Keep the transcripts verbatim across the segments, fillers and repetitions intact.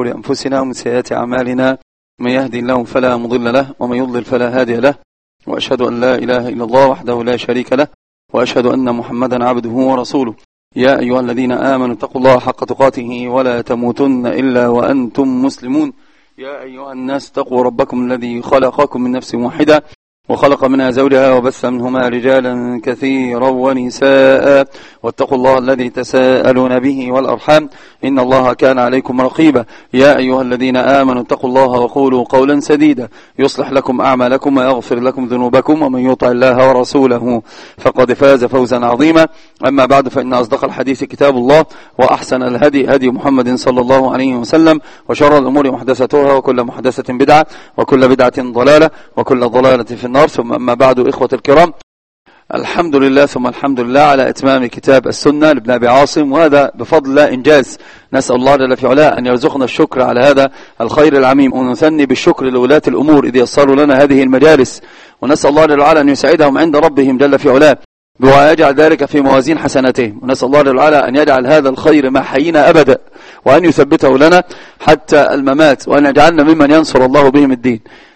شرور أنفسنا ومن سيئات أعمالنا، من يهدي الله فلا مضل له ومن يضلل فلا هادي له، وأشهد أن لا إله إلا الله وحده لا شريك له، وأشهد أن محمدا عبده ورسوله. يا أيها الذين آمنوا اتقوا الله حق تقاته ولا تموتن إلا وأنتم مسلمون. يا أيها الناس اتقوا ربكم الذي خلقكم من نفس واحدة وخلق منها زوجها وبث منهما رجالا كثيرا ونساء، واتقوا الله الذي تساءلون به والأرحام إن الله كان عليكم رقيبا. يا أيها الذين آمنوا اتقوا الله وقولوا قولا سديدا يصلح لكم أعمالكم ويغفر لكم ذنوبكم، ومن يطع الله ورسوله فقد فاز فوزا عظيما. أما بعد، فإن أصدق الحديث كتاب الله، وأحسن الهدي هدي محمد صلى الله عليه وسلم، وشر الأمور محدثتها، وكل محدثة بدعة، وكل بدعة ضلالة، وكل ضلالة في النار. ثم أما بعد، إخوة الكرام، الحمد لله ثم الحمد لله على إتمام كتاب السنة لابن أبي عاصم، وهذا بفضل الله إنجاز. نسأل الله جل في علاه أن يرزقنا الشكر على هذا الخير العميم، ونثني بالشكر لولاة الأمور إذ يسروا لنا هذه المجالس، ونسأل الله جل وعلا أن يسعدهم عند ربهم جل في علاه ويجعل ذلك في موازين حسناتهم، ونسأل الله جل وعلا أن يجعل هذا الخير ما حيينا أبدا، وأن يثبته لنا حتى الممات، وأن يجعلنا ممن ينصر الله بهم الدين.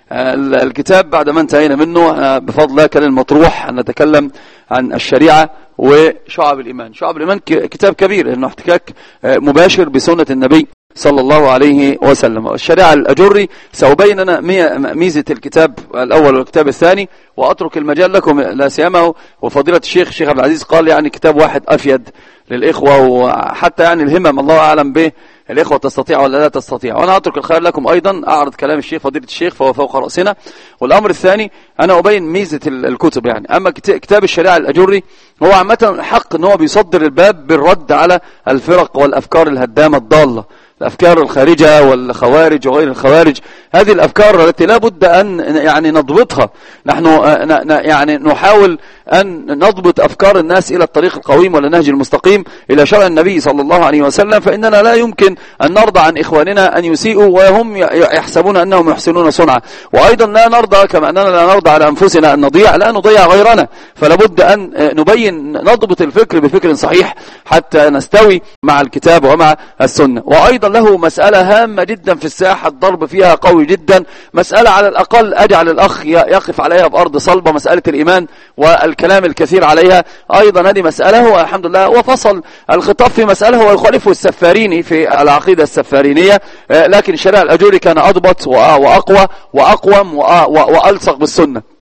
الكتاب بعد ما انتهينا منه بفضل الله كان المطروح أن نتكلم عن الشريعة وشعب الإيمان. شعب الإيمان كتاب كبير لأنه احتكاك مباشر بسنة النبي صلى الله عليه وسلم. الشريعة الأجري سأبين أنا ميزة الكتاب الأول والكتاب الثاني، وأترك المجال لكم لا سيما وفضيلة الشيخ الشيخ عبد العزيز قال يعني كتاب واحد أفيد للإخوة، وحتى يعني الهمم الله أعلم به الإخوة تستطيع ولا لا تستطيع. وأنا أترك الخير لكم أيضا أعرض كلام الشيخ فضيلة الشيخ فهو فوق رأسنا. والأمر الثاني أنا أبين ميزة الكتب. يعني أما كتاب الشريعة الأجري هو عامة حق أنه بيصدر الباب بالرد على الفرق والأفكار الهدامة الضالة، الأفكار الخارجة والخوارج وغير الخوارج. هذه الأفكار التي لا بد أن يعني نضبطها. نحن يعني نحاول أن نضبط أفكار الناس إلى الطريق القويم والنهج المستقيم إلى شرع النبي صلى الله عليه وسلم، فإننا لا يمكن أن نرضى عن إخواننا أن يسيئوا وهم يحسبون أنهم يحسنون صنعا، وأيضا لا نرضى كما أننا لا نرضى على أنفسنا أن نضيع لا نضيع غيرنا. فلا بد أن نبين نضبط الفكر بفكر صحيح حتى نستوي مع الكتاب ومع السنة. وأيضا له مسألة هامة جدا في الساحة الضرب فيها قوي جدا، مسألة على الأقل أجعل الأخ يقف عليها بأرض صلبة، مسألة الإيمان والكلام الكثير عليها. أيضا هذه مسألة والحمد لله وفصل الخطاب في مسألة ويخالفه السفاريني في العقيدة السفارينية، لكن الشريعة الأجوري كان أضبط وأقوى وأقوم وألصق بالسنة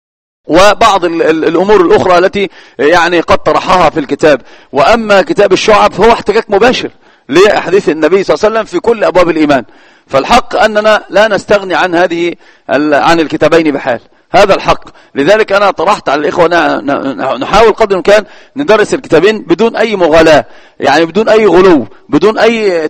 وبعض الأمور الأخرى التي يعني قد طرحها في الكتاب. وأما كتاب الشعب فهو احتكاك مباشر لأحاديث النبي صلى الله عليه وسلم في كل أبواب الإيمان. فالحق أننا لا نستغني عن هذه عن الكتابين بحال، هذا الحق. لذلك أنا طرحت على الإخوة نحاول قدر الإمكان ندرس الكتابين بدون أي مغالاة، يعني بدون أي غلو، بدون أي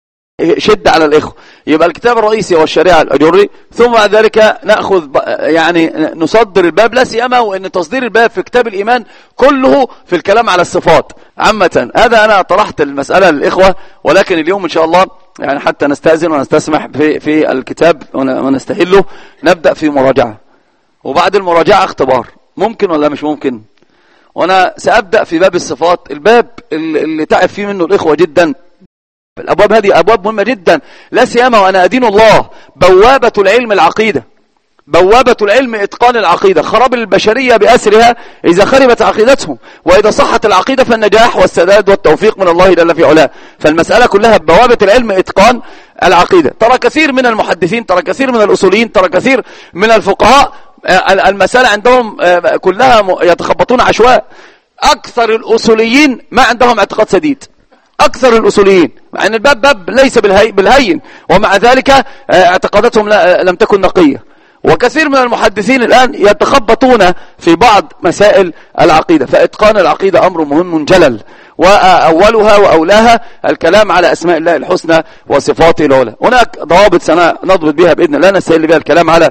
شد على الإخوة. يبقى الكتاب الرئيسي هو الشريعة الأجري، ثم بعد ذلك نأخذ يعني نصدر الباب، لا سيما وأن تصدير الباب في كتاب الإيمان كله في الكلام على الصفات عامة. هذا أنا طرحت المسألة للإخوة، ولكن اليوم إن شاء الله يعني حتى نستأذن ونستسمح في في الكتاب ونستهله نبدأ في مراجعة، وبعد المراجعة اختبار. ممكن ولا مش ممكن؟ وأنا سأبدأ في باب الصفات، الباب اللي تعب فيه منه الإخوة جدا. الأبواب هذه أبواب مهمة جدا، لا سيما وأنا أدين الله بوابة العلم العقيدة، بوابة العلم إتقان العقيدة. خراب البشرية بأسرها إذا خربت عقيدتهم، وإذا صحت العقيدة فالنجاح والسداد والتوفيق من الله جل في علاه. فالمسألة كلها بوابة العلم إتقان العقيدة. ترى كثير من المحدثين، ترى كثير من الأصوليين، ترى كثير من الفقهاء المسألة عندهم كلها يتخبطون عشواء. أكثر الأصوليين ما عندهم اعتقاد سديد، أكثر الأصوليين، مع أن الباب باب ليس بالهين، ومع ذلك اعتقاداتهم لم تكن نقية. وكثير من المحدثين الآن يتخبطون في بعض مسائل العقيدة. فإتقان العقيدة أمر مهم جلل، وأولها وأولاها الكلام على أسماء الله الحسنى وصفاته العلى. هناك ضوابط سنضبط بها بإذن الله، نستهل بها الكلام على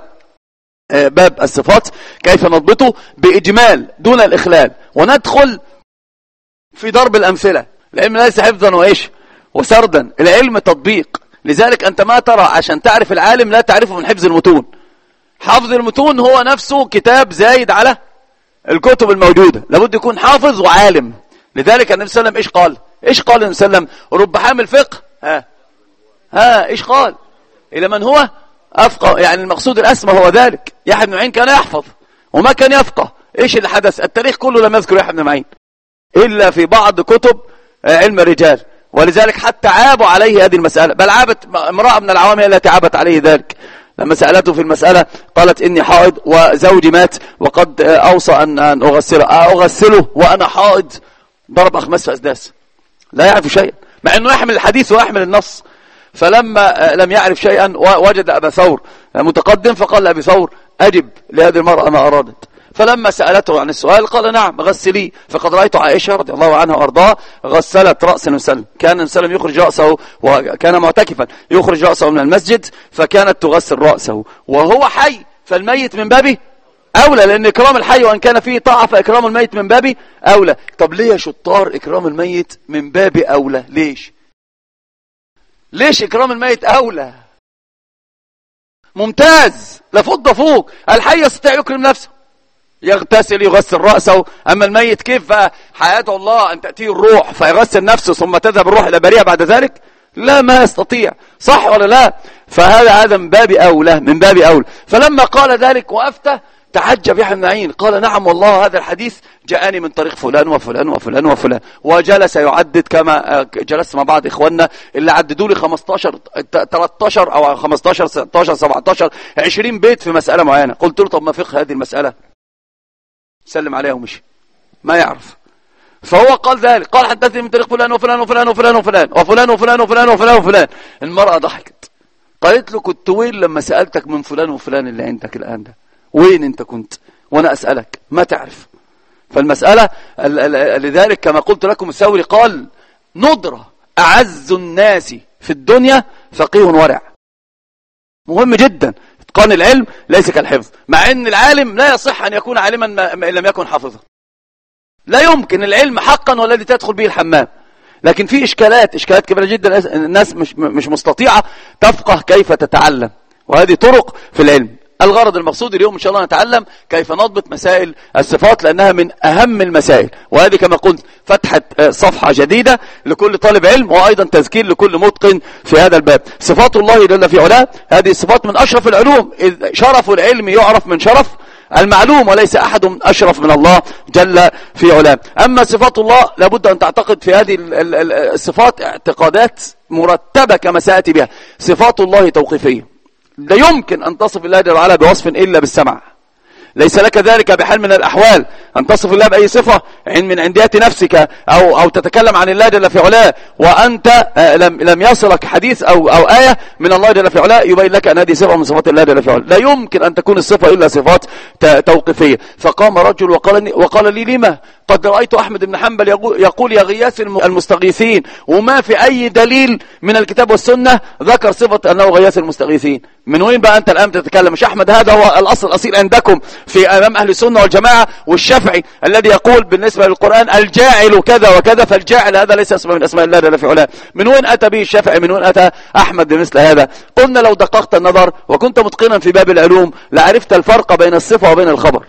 باب الصفات كيف نضبطه بإجمال دون الإخلال، وندخل في ضرب الأمثلة. العلم ليس حفظا وإيش وسردا، العلم تطبيق. لذلك أنت ما ترى عشان تعرف العالم لا تعرفه من حفظ المتون. حفظ المتون هو نفسه كتاب زايد على الكتب الموجودة، لابد يكون حافظ وعالم. لذلك النبي صلى الله عليه وسلم إيش قال؟ إيش قال النبي صلى الله عليه وسلم؟ رب حامل فقه ها ها إيش قال؟ إلى من هو أفقه، يعني المقصود الأسمى هو ذلك. يحيى بن معين كان يحفظ وما كان يفقه. إيش اللي حدث؟ التاريخ كله لم يذكر يحيى بن معين إلا في بعض كتب علم الرجال، ولذلك حتى عابوا عليه هذه المسألة، بل عابت امرأة من العوام هي التي عابت عليه ذلك لما سألته في المسألة، قالت إني حائض وزوجي مات وقد أوصى أن أغسله أغسله وأنا حائض. ضرب أخماس في أسداس، لا يعرف شيئا مع أنه يحمل الحديث ويحمل النص. فلما لم يعرف شيئا وجد أبا ثور متقدم فقال لأبي ثور أجب لهذه المرأة ما أرادت. فلما سألته عن السؤال قال نعم غسلي، فقد رأيت عائشة رضي الله عنها وأرضاها غسلت رأس النبي صلى الله عليه وسلم. كان النبي صلى الله عليه وسلم يخرج رأسه وكان معتكفا، يخرج رأسه من المسجد فكانت تغسل رأسه وهو حي، فالميت من بابه أولى، لأن إكرام الحي وأن كان فيه طاعة فإكرام الميت من بابه أولى. طب ليه يا شطار إكرام الميت من بابه أولى؟ ليش ليش إكرام الميت أولى؟ ممتاز، لفض فوق. الحي يستطيع يكرم نفسه، يغتسل يغسل رأسه، أما الميت كيف؟ حياته الله أن تأتيه الروح فيغسل نفسه ثم تذهب الروح إلى بريئة بعد ذلك؟ لا، ما يستطيع، صح ولا لا؟ فهذا هذا من باب أولى، من باب أولى. فلما قال ذلك وأفتى تعجب يحيى بن معين، قال نعم والله هذا الحديث جاءني من طريق فلان وفلان وفلان وفلان، وجلس يعدد كما جلست مع بعض إخواننا اللي عددوا لي خمستاشر تلتاشر أو خمستاشر ستاشر سبعتاشر عشرين بيت في مسألة معينة. قلت له طب ما فقه هذه المسألة؟ سلم عليها ومشي، ما يعرف. فهو قال ذلك، قال حدثني من طريق فلان وفلان وفلان وفلان وفلان وفلان وفلان وفلان وفلان وفلان. المرأة ضحكت قالت له كنت وين لما سألتك من فلان وفلان اللي عندك الآن ده؟ وين انت كنت وانا أسألك؟ ما تعرف. فالمسألة لذلك كما قلت لكم الثوري قال ندرة أعز الناس في الدنيا فقيه ورع. مهم جدا اتقان العلم ليس كالحفظ، مع ان العالم لا يصح ان يكون عالما ما لم يكن حافظا. لا يمكن العلم حقا والذي تدخل به الحمام، لكن في اشكالات اشكالات كبيرة جدا الناس مش مش مستطيعة تفقه كيف تتعلم، وهذه طرق في العلم. الغرض المقصود اليوم إن شاء الله نتعلم كيف نضبط مسائل الصفات لأنها من أهم المسائل، وهذه كما قلت فتحة صفحة جديدة لكل طالب علم وأيضا تذكير لكل متقن في هذا الباب. صفات الله جل في علاه هذه الصفات من أشرف العلوم، إذ شرف العلم يعرف من شرف المعلوم، وليس أحد أشرف من الله جل في علاه. أما صفات الله لابد أن تعتقد في هذه الصفات اعتقادات مرتبة كما سأتي بها. صفات الله توقيفية، لا يمكن أن تصف الله جل وعلا بوصف إلا بالسمع، ليس لك ذلك بحال من الأحوال أن تصف الله بأي صفة من عنديات نفسك أو أو تتكلم عن الله جل في علاه وأنت لم لم يصلك حديث أو أو آية من الله جل في علاه يبين لك أن هذه صفة من صفات الله جل في علاه. لا يمكن أن تكون الصفة إلا صفات توقيفية. فقام رجل وقال وقال لي لما؟ قد رأيت أحمد بن حنبل يقول يا غياث المستغيثين، وما في أي دليل من الكتاب والسنة ذكر صفة أنه غياث المستغيثين. من وين بقى أنت الآن تتكلم؟ مش أحمد هذا هو الأصل الأصيل عندكم في أمام أهل السنة والجماعة، والشافعي الذي يقول بالنسبة للقرآن الجاعل كذا وكذا، فالجاعل هذا ليس اسم من أسماء الله جل في علاه. من وين أتى به الشافعي؟ من وين أتى أحمد بمثل هذا؟ قلنا لو دققت النظر وكنت متقنا في باب العلوم لعرفت الفرق بين الصفة وبين الخبر.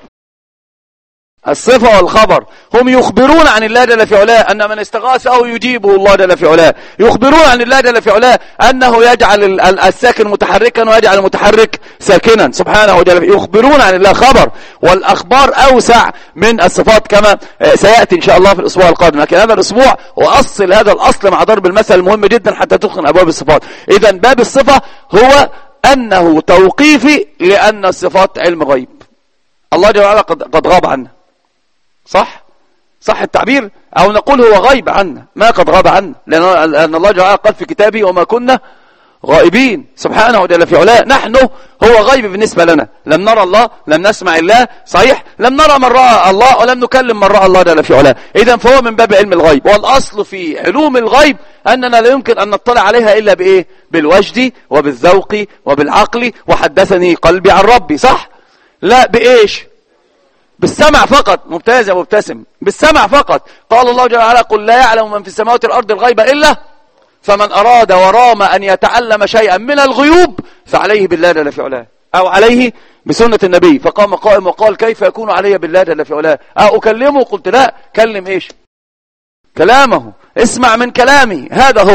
الصفة والخبر هم يخبرون عن الله جل في علاه أن من استغاث أو يجيبه الله جل في علاه، يخبرون عن الله جل في علاه أنه يجعل الساكن متحركا ويجعل المتحرك ساكنا سبحانه وتعالى، يخبرون عن الله خبر. والأخبار أوسع من الصفات كما سيأتي إن شاء الله في الأسبوع القادم، لكن هذا الأسبوع وأصل هذا الأصل مع ضرب المثل مهم جدا حتى تدخل أبواب الصفات. إذا باب الصفة هو أنه توقيفي لأن الصفات علم غيب، الله جل وعلا قد, قد غاب عنا، صح صح التعبير، او نقول هو غيب عنا ما قد غاب عنا، لان الله جل قال في كتابه وما كنا غائبين سبحانه وتعالى في علاه. نحن هو غيب بالنسبة لنا، لم نرى الله، لم نسمع الله، صحيح، لم نرى من رأى الله ولم نكلم من رأى الله جل في علاه. اذا فهو من باب علم الغيب. والاصل في علوم الغيب اننا لا يمكن ان نطلع عليها الا بايه؟ بالوجد وبالذوق وبالعقل، وحدثني قلبي عن ربي، صح؟ لا بايش؟ بالسمع فقط. ممتاز يا مبتسم، بالسمع فقط. قال الله جل وعلا قل لا يعلم من في السماوات والارض الغيب الا فمن اراد ورام ان يتعلم شيئا من الغيوب فعليه بالله جل في علاه او عليه بسنة النبي. فقام قائم وقال كيف يكون علي بالله جل في علاه؟ اكلمه؟ قلت لا، كلم ايش؟ كلامه، اسمع من كلامي، هذا هو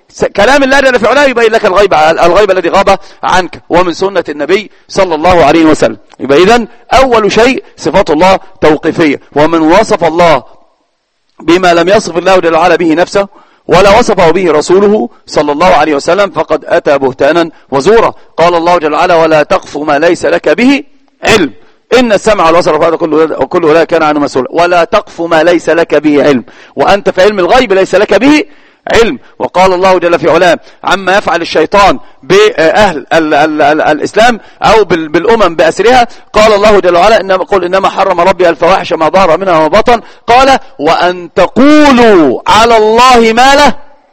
كلام الله جل في علاه يبين لك الغيب الغيب الذي غاب عنك، ومن سنة النبي صلى الله عليه وسلم. يبقى إذن أول شيء صفات الله توقيفية، ومن وصف الله بما لم يصف الله جل وعلا به نفسه ولا وصفه به رسوله صلى الله عليه وسلم فقد أتى بهتانا وزورا. قال الله جل وعلا: ولا تقف ما ليس لك به علم إن السمع والبصر والفؤاد كل أولئك كان عنه مسؤولا. ولا تقف ما ليس لك به علم، وأنت في علم الغيب ليس لك به علم. وقال الله جل في علاه عما يفعل الشيطان بأهل ال ال ال الإسلام أو بالأمم بأسرها، قال الله جل وعلا: إنما قل إنما حرم ربي الفواحش ما ظهر منها وما بطن، قال: وأن تقولوا على الله ما له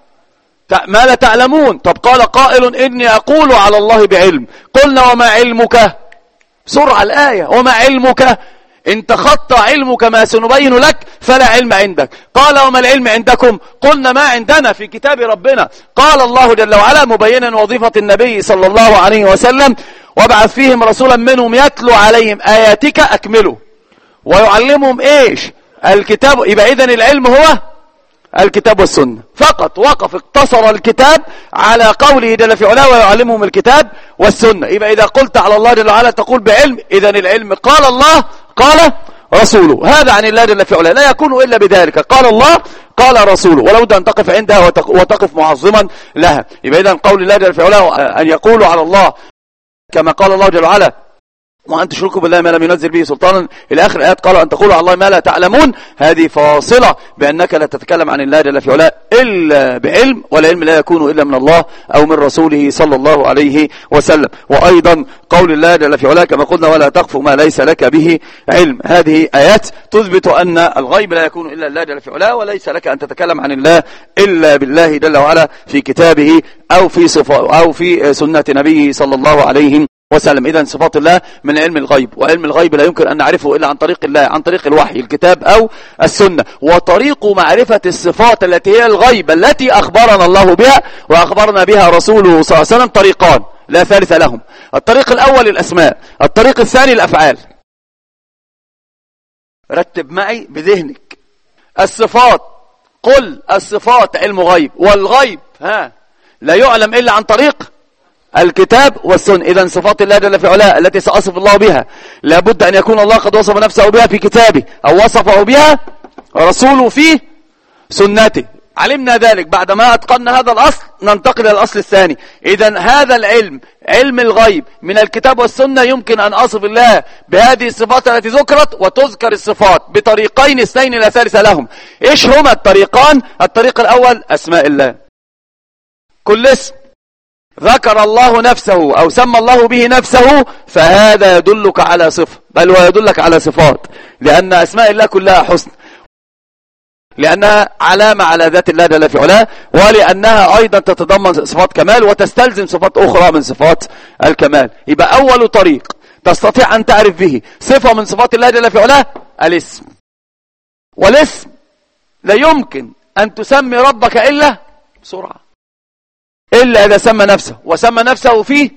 ما لا تعلمون. طب قال قائل: إني أقول على الله بعلم. قلنا: وما علمك؟ سرعة الآية: وما علمك؟ إن تخطى علمك ما سنبين لك فلا علم عندك. قال: وما العلم عندكم؟ قلنا: ما عندنا في كتاب ربنا. قال الله جل وعلا مبينا وظيفة النبي صلى الله عليه وسلم: وابعث فيهم رسولا منهم يتلو عليهم آياتك أكملوا ويعلمهم إيش؟ الكتاب. يبقى إذن العلم هو الكتاب والسنة فقط، وقف اقتصر الكتاب على قوله جل في علاه: ويعلمهم الكتاب والسنة. يبقى إذا قلت على الله جل وعلا تقول بعلم، إذن العلم قال الله قال رسوله، هذا عن الله جل في علاه، لا يكون إلا بذلك، قال الله قال رسوله، ولو أن تقف عندها وتقف معظما لها. يبقى إذن قول الله جل في علاه أن يقولوا على الله كما قال الله جل وعلا: وأن تشركوا بالله ما لم ينزل به سلطانا إلى آخر الآيات، قالوا أن تقولوا على الله ما لا تعلمون. هذه فاصلة بأنك لا تتكلم عن الله جل في علاه إلا بعلم، والعلم لا يكون إلا من الله أو من رسوله صلى الله عليه وسلم. وأيضا قول الله جل في علاه كما قلنا: ولا تقف ما ليس لك به علم. هذه آيات تثبت أن الغيب لا يكون إلا الله جل في علاه، وليس لك أن تتكلم عن الله إلا بالله جل وعلا في كتابه أو في صفة أو في سنة نبيه صلى الله عليه وسلم. إذن صفات الله من علم الغيب، وعلم الغيب لا يمكن أن نعرفه إلا عن طريق الله، عن طريق الوحي الكتاب أو السنة. وطريق معرفة الصفات التي هي الغيب التي أخبرنا الله بها وأخبرنا بها رسوله صلى الله عليه وسلم طريقان لا ثالث لهم. الطريق الأول الأسماء، الطريق الثاني الأفعال. رتب معي بذهنك الصفات. قل الصفات علم غيب، والغيب ها لا يعلم إلا عن طريق الكتاب والسنة. إذن صفات الله جل في علاه التي سأصف الله بها لابد أن يكون الله قد وصف نفسه بها في كتابه أو وصفه بها رسوله في سنته. علمنا ذلك. بعدما أتقنا هذا الأصل ننتقل إلى الأصل الثاني. إذن هذا العلم علم الغيب من الكتاب والسنة يمكن أن أصف الله بهذه الصفات التي ذكرت، وتذكر الصفات بطريقين اثنين لا ثالث لهم. إيش هما الطريقان؟ الطريق الأول أسماء الله. كل اسم ذكر الله نفسه أو سمى الله به نفسه فهذا يدلك على صفة، بل ويدلك على صفات، لأن أسماء الله كلها حسن، لأنها علامة على ذات الله جل في علاه، ولأنها أيضا تتضمن صفات كمال وتستلزم صفات أخرى من صفات الكمال. يبقى أول طريق تستطيع أن تعرف به صفة من صفات الله جل في علاه الاسم. والاسم لا يمكن أن تسمي ربك إلا بسرعة، إلا إذا سمى نفسه، وسمى نفسه فيه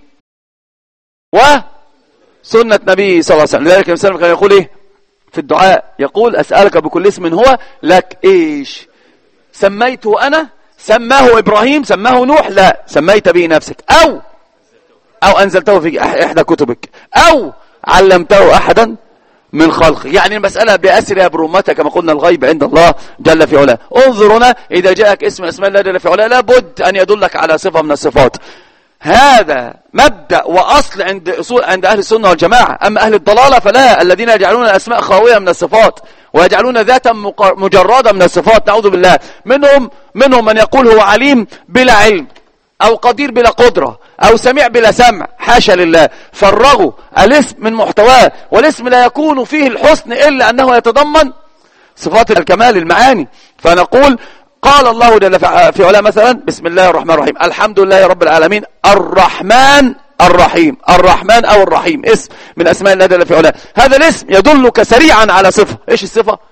وسنة نبيه صلى الله عليه وسلم. لذلك الإنسان كان يقول إيه في الدعاء؟ يقول: أسألك بكل اسم هو لك إيش سميته أنا، سماه إبراهيم، سماه نوح، لا سميت به نفسك، أو أو أنزلته في إحدى كتبك، أو علمته أحدا من خلق. يعني المسألة بأسرها برمتها كما قلنا الغيب عند الله جل في علاه. انظرنا إذا جاءك اسم اسماء الله جل في علاه لابد أن يدلك على صفة من الصفات. هذا مبدأ وأصل عند أصول عند أهل السنة والجماعة. أما أهل الضلالة فلا، الذين يجعلون الأسماء خاوية من الصفات ويجعلون ذاتا مجردة من الصفات، نعوذ بالله. منهم منهم من يقول هو عليم بلا علم، أو قدير بلا قدرة، أو سميع بلا سمع، حاشا لله. فرغوا الاسم من محتواه، والاسم لا يكون فيه الحسن إلا أنه يتضمن صفات الكمال المعاني. فنقول قال الله جل في علاه مثلا: بسم الله الرحمن الرحيم، الحمد لله رب العالمين الرحمن الرحيم. الرحمن أو الرحيم اسم من أسماء الله جل في علاه. هذا الاسم يدلك سريعا على صفة. إيش الصفة؟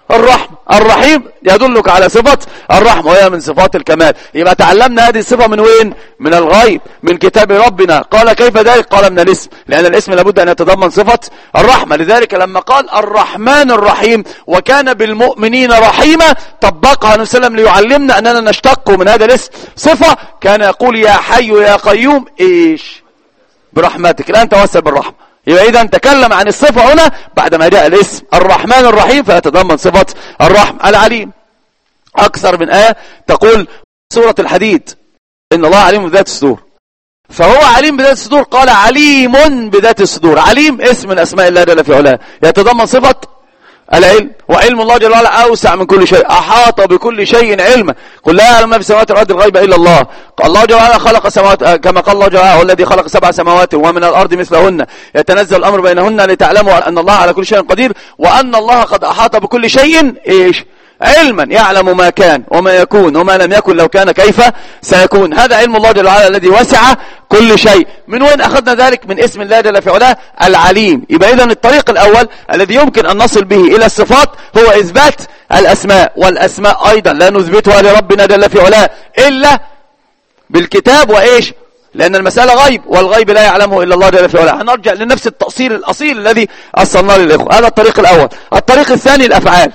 الرحم. الرحيم يدلك على صفة الرحمة وهي من صفات الكمال. يبقى تعلمنا هذه الصفة من وين؟ من الغيب، من كتاب ربنا. قال كيف ذلك؟ قال من الاسم، لأن الاسم لابد أن يتضمن صفة الرحمة. لذلك لما قال الرحمن الرحيم وكان بالمؤمنين رحيما طبقها النبي صلى الله عليه وسلم ليعلمنا أننا نشتق من هذا الاسم صفة. كان يقول يا حي يا قيوم إيش؟ برحمتك، الآن توسل بالرحمة. يبقى إذا تكلم عن الصفة هنا بعدما جاء الاسم الرحمن الرحيم فيتضمن صفة الرحمة. العليم أكثر من آية تقول سورة الحديد إن الله عليم بذات الصدور، فهو عليم بذات الصدور. قال عليم بذات الصدور. عليم اسم من أسماء الله جل في علاه يتضمن صفة العلم، وعلم الله جل وعلا أوسع من كل شيء، أحاط بكل شيء علما. قل لا يعلم ما في السماوات والأرض الغيب إلا الله. الله جل وعلا خلق سماوات كما قال الله جل وعلا والذي خلق سبع سماوات ومن الأرض مثلهن يتنزل الأمر بينهن لتعلموا أن الله على كل شيء قدير وأن الله قد أحاط بكل شيء إيش؟ علما، يعلم ما كان وما يكون وما لم يكن لو كان كيف سيكون. هذا علم الله جل وعلا الذي وسع كل شيء. من وين أخذنا ذلك؟ من اسم الله جل في علاه العليم. يبقى إذن الطريق الأول الذي يمكن أن نصل به إلى الصفات هو إثبات الأسماء، والأسماء أيضا لا نثبتها لربنا جل في علاه إلا بالكتاب وإيش؟ لأن المسألة غيب، والغيب لا يعلمه إلا الله جل في علاه. هنرجع لنفس التأصيل الأصيل الذي أصلنا للإخوة. هذا الطريق الأول. الطريق الثاني الأفعال.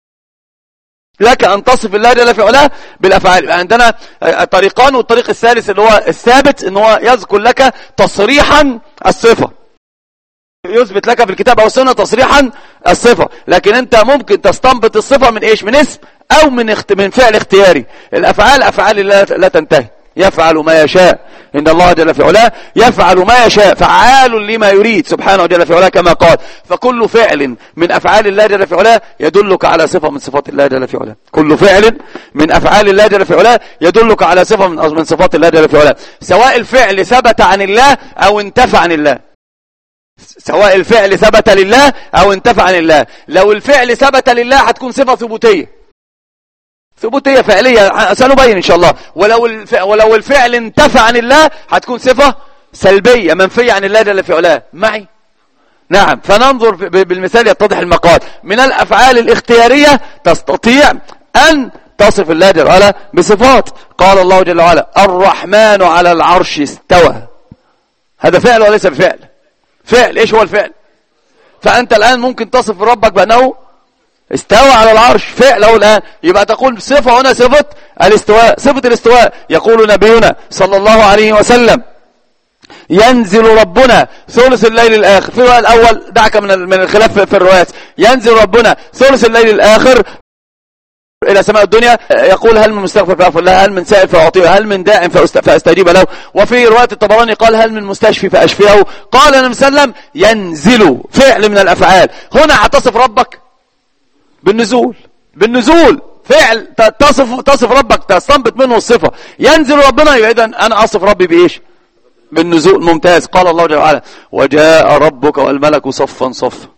لك أن تصف الله جل في علاه بالأفعال. عندنا طريقان، والطريق الثالث اللي هو الثابت إن هو يذكر لك تصريحا الصفة، يثبت لك في الكتاب أو السنة تصريحا الصفة. لكن أنت ممكن تستنبط الصفة من إيش؟ من اسم أو من اخت... من فعل اختياري. الأفعال أفعال لا, لا تنتهي، يفعل ما يشاء. إن الله جل في علاه يفعل ما يشاء، فعال لما يريد سبحانه جل في علاه كما قال. فكل فعل من أفعال الله جل في علاه يدلك على صفة من صفات الله جل في علاه. كل فعل من أفعال الله جل في علاه يدلك على صفة من صفات الله جل في علاه، سواء الفعل ثبت عن الله أو انتفى عن الله. سواء الفعل ثبت لله أو انتفى عن الله. لو الفعل ثبت لله هتكون صفة ثبوتية، ثبوتية فعلية سنبين إن شاء الله. ولو الف... ولو الفعل انتفى عن الله هتكون صفة سلبية منفية عن الله جل في علاه. معي؟ نعم. فننظر بالمثال يتضح المقال. من الأفعال الاختيارية تستطيع أن تصف الله جل وعلا بصفات. قال الله جل وعلا الرحمن على العرش استوى. هذا فعل وليس بفعل؟ فعل. إيش هو الفعل؟ فأنت الآن ممكن تصف ربك بأنه استوى على العرش، فعله الآن. يبقى تقول صفة هنا صفة الاستواء. صفة الاستواء يقول نبينا صلى الله عليه وسلم ينزل ربنا ثلث الليل الآخر. في الرواية الأول دعك من من الخلاف في الروايات. ينزل ربنا ثلث الليل الآخر إلى سماء الدنيا يقول هل من مستغفر فأغفر له، هل من سائل فأعطيه، هل من داع فأستجيب له. وفي رواية الطبراني قال هل من مستشفي فأشفيه. قال النبي صلى الله عليه وسلم ينزل، فعل من الأفعال. هنا هتصف ربك بالنزول. بالنزول فعل تصف تصف ربك، تستنبط منه الصفة. ينزل ربنا، يبقى إذن أنا أصف ربي بإيش؟ بالنزول. ممتاز. قال الله جل وعلا وجاء ربك والملك صفا صفا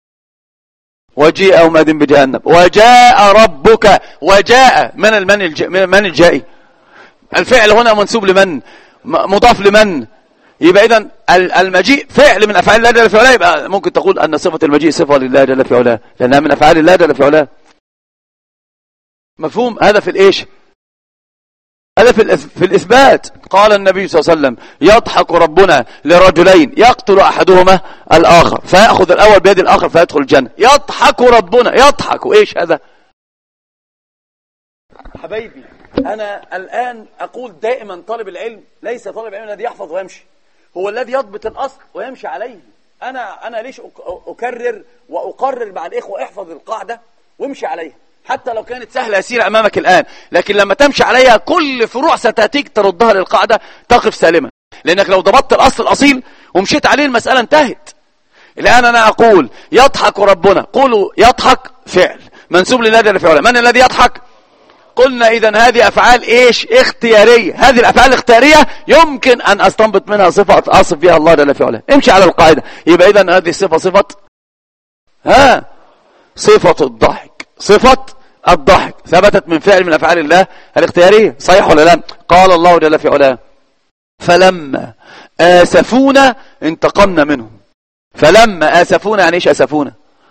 وجيء يومئذ بجهنم وجاء ربك. وجاء من المن الج... من الجائي. الفعل هنا منسوب لمن؟ مضاف لمن؟ يبقى إذن المجيء فعل من أفعال الله جل في علاه. يبقى ممكن تقول أن صفة المجيء صفة لله جل في علاه لأنها من أفعال الله جل في علاه. مفهوم؟ هذا في الإيش؟ هذا في, في الإثبات. قال النبي صلى الله عليه وسلم يضحك ربنا لرجلين يقتل أحدهما الآخر فيأخذ الأول بيد الآخر فيدخل الجنة. يضحك ربنا، يضحك. وإيش هذا؟ حبايبي أنا الآن أقول دائما طالب العلم ليس طالب العلم الذي يحفظ ويمشي، هو الذي يضبط الأصل ويمشي عليه. أنا أنا ليش أكرر وأقرر مع الإخوة احفظ القاعدة وامشي عليها حتى لو كانت سهلة يسيرة أمامك الآن، لكن لما تمشي عليها كل فروع ستأتيك تردها للقاعدة تقف سالما، لأنك لو ضبطت الأصل الأصيل ومشيت عليه المسألة انتهت. الآن أنا أقول يضحك ربنا، قولوا يضحك فعل منسوب لله جل في علاه. من الذي يضحك؟ قلنا إذن هذه أفعال إيش؟ اختيارية. هذه الأفعال الاختيارية يمكن أن أستنبط منها صفة أصف بها الله جل في علاه. امشي على القاعدة. يبقى إذن هذه الصفة صفة ها صفة الضحك. صفة الضحك ثبتت من فعل من أفعال الله الاختيارية. صحيح ولا لا؟ قال الله جل في علاه فلما آسفونا انتقمنا منهم. فلما آسفونا يعني إيش آسفونا؟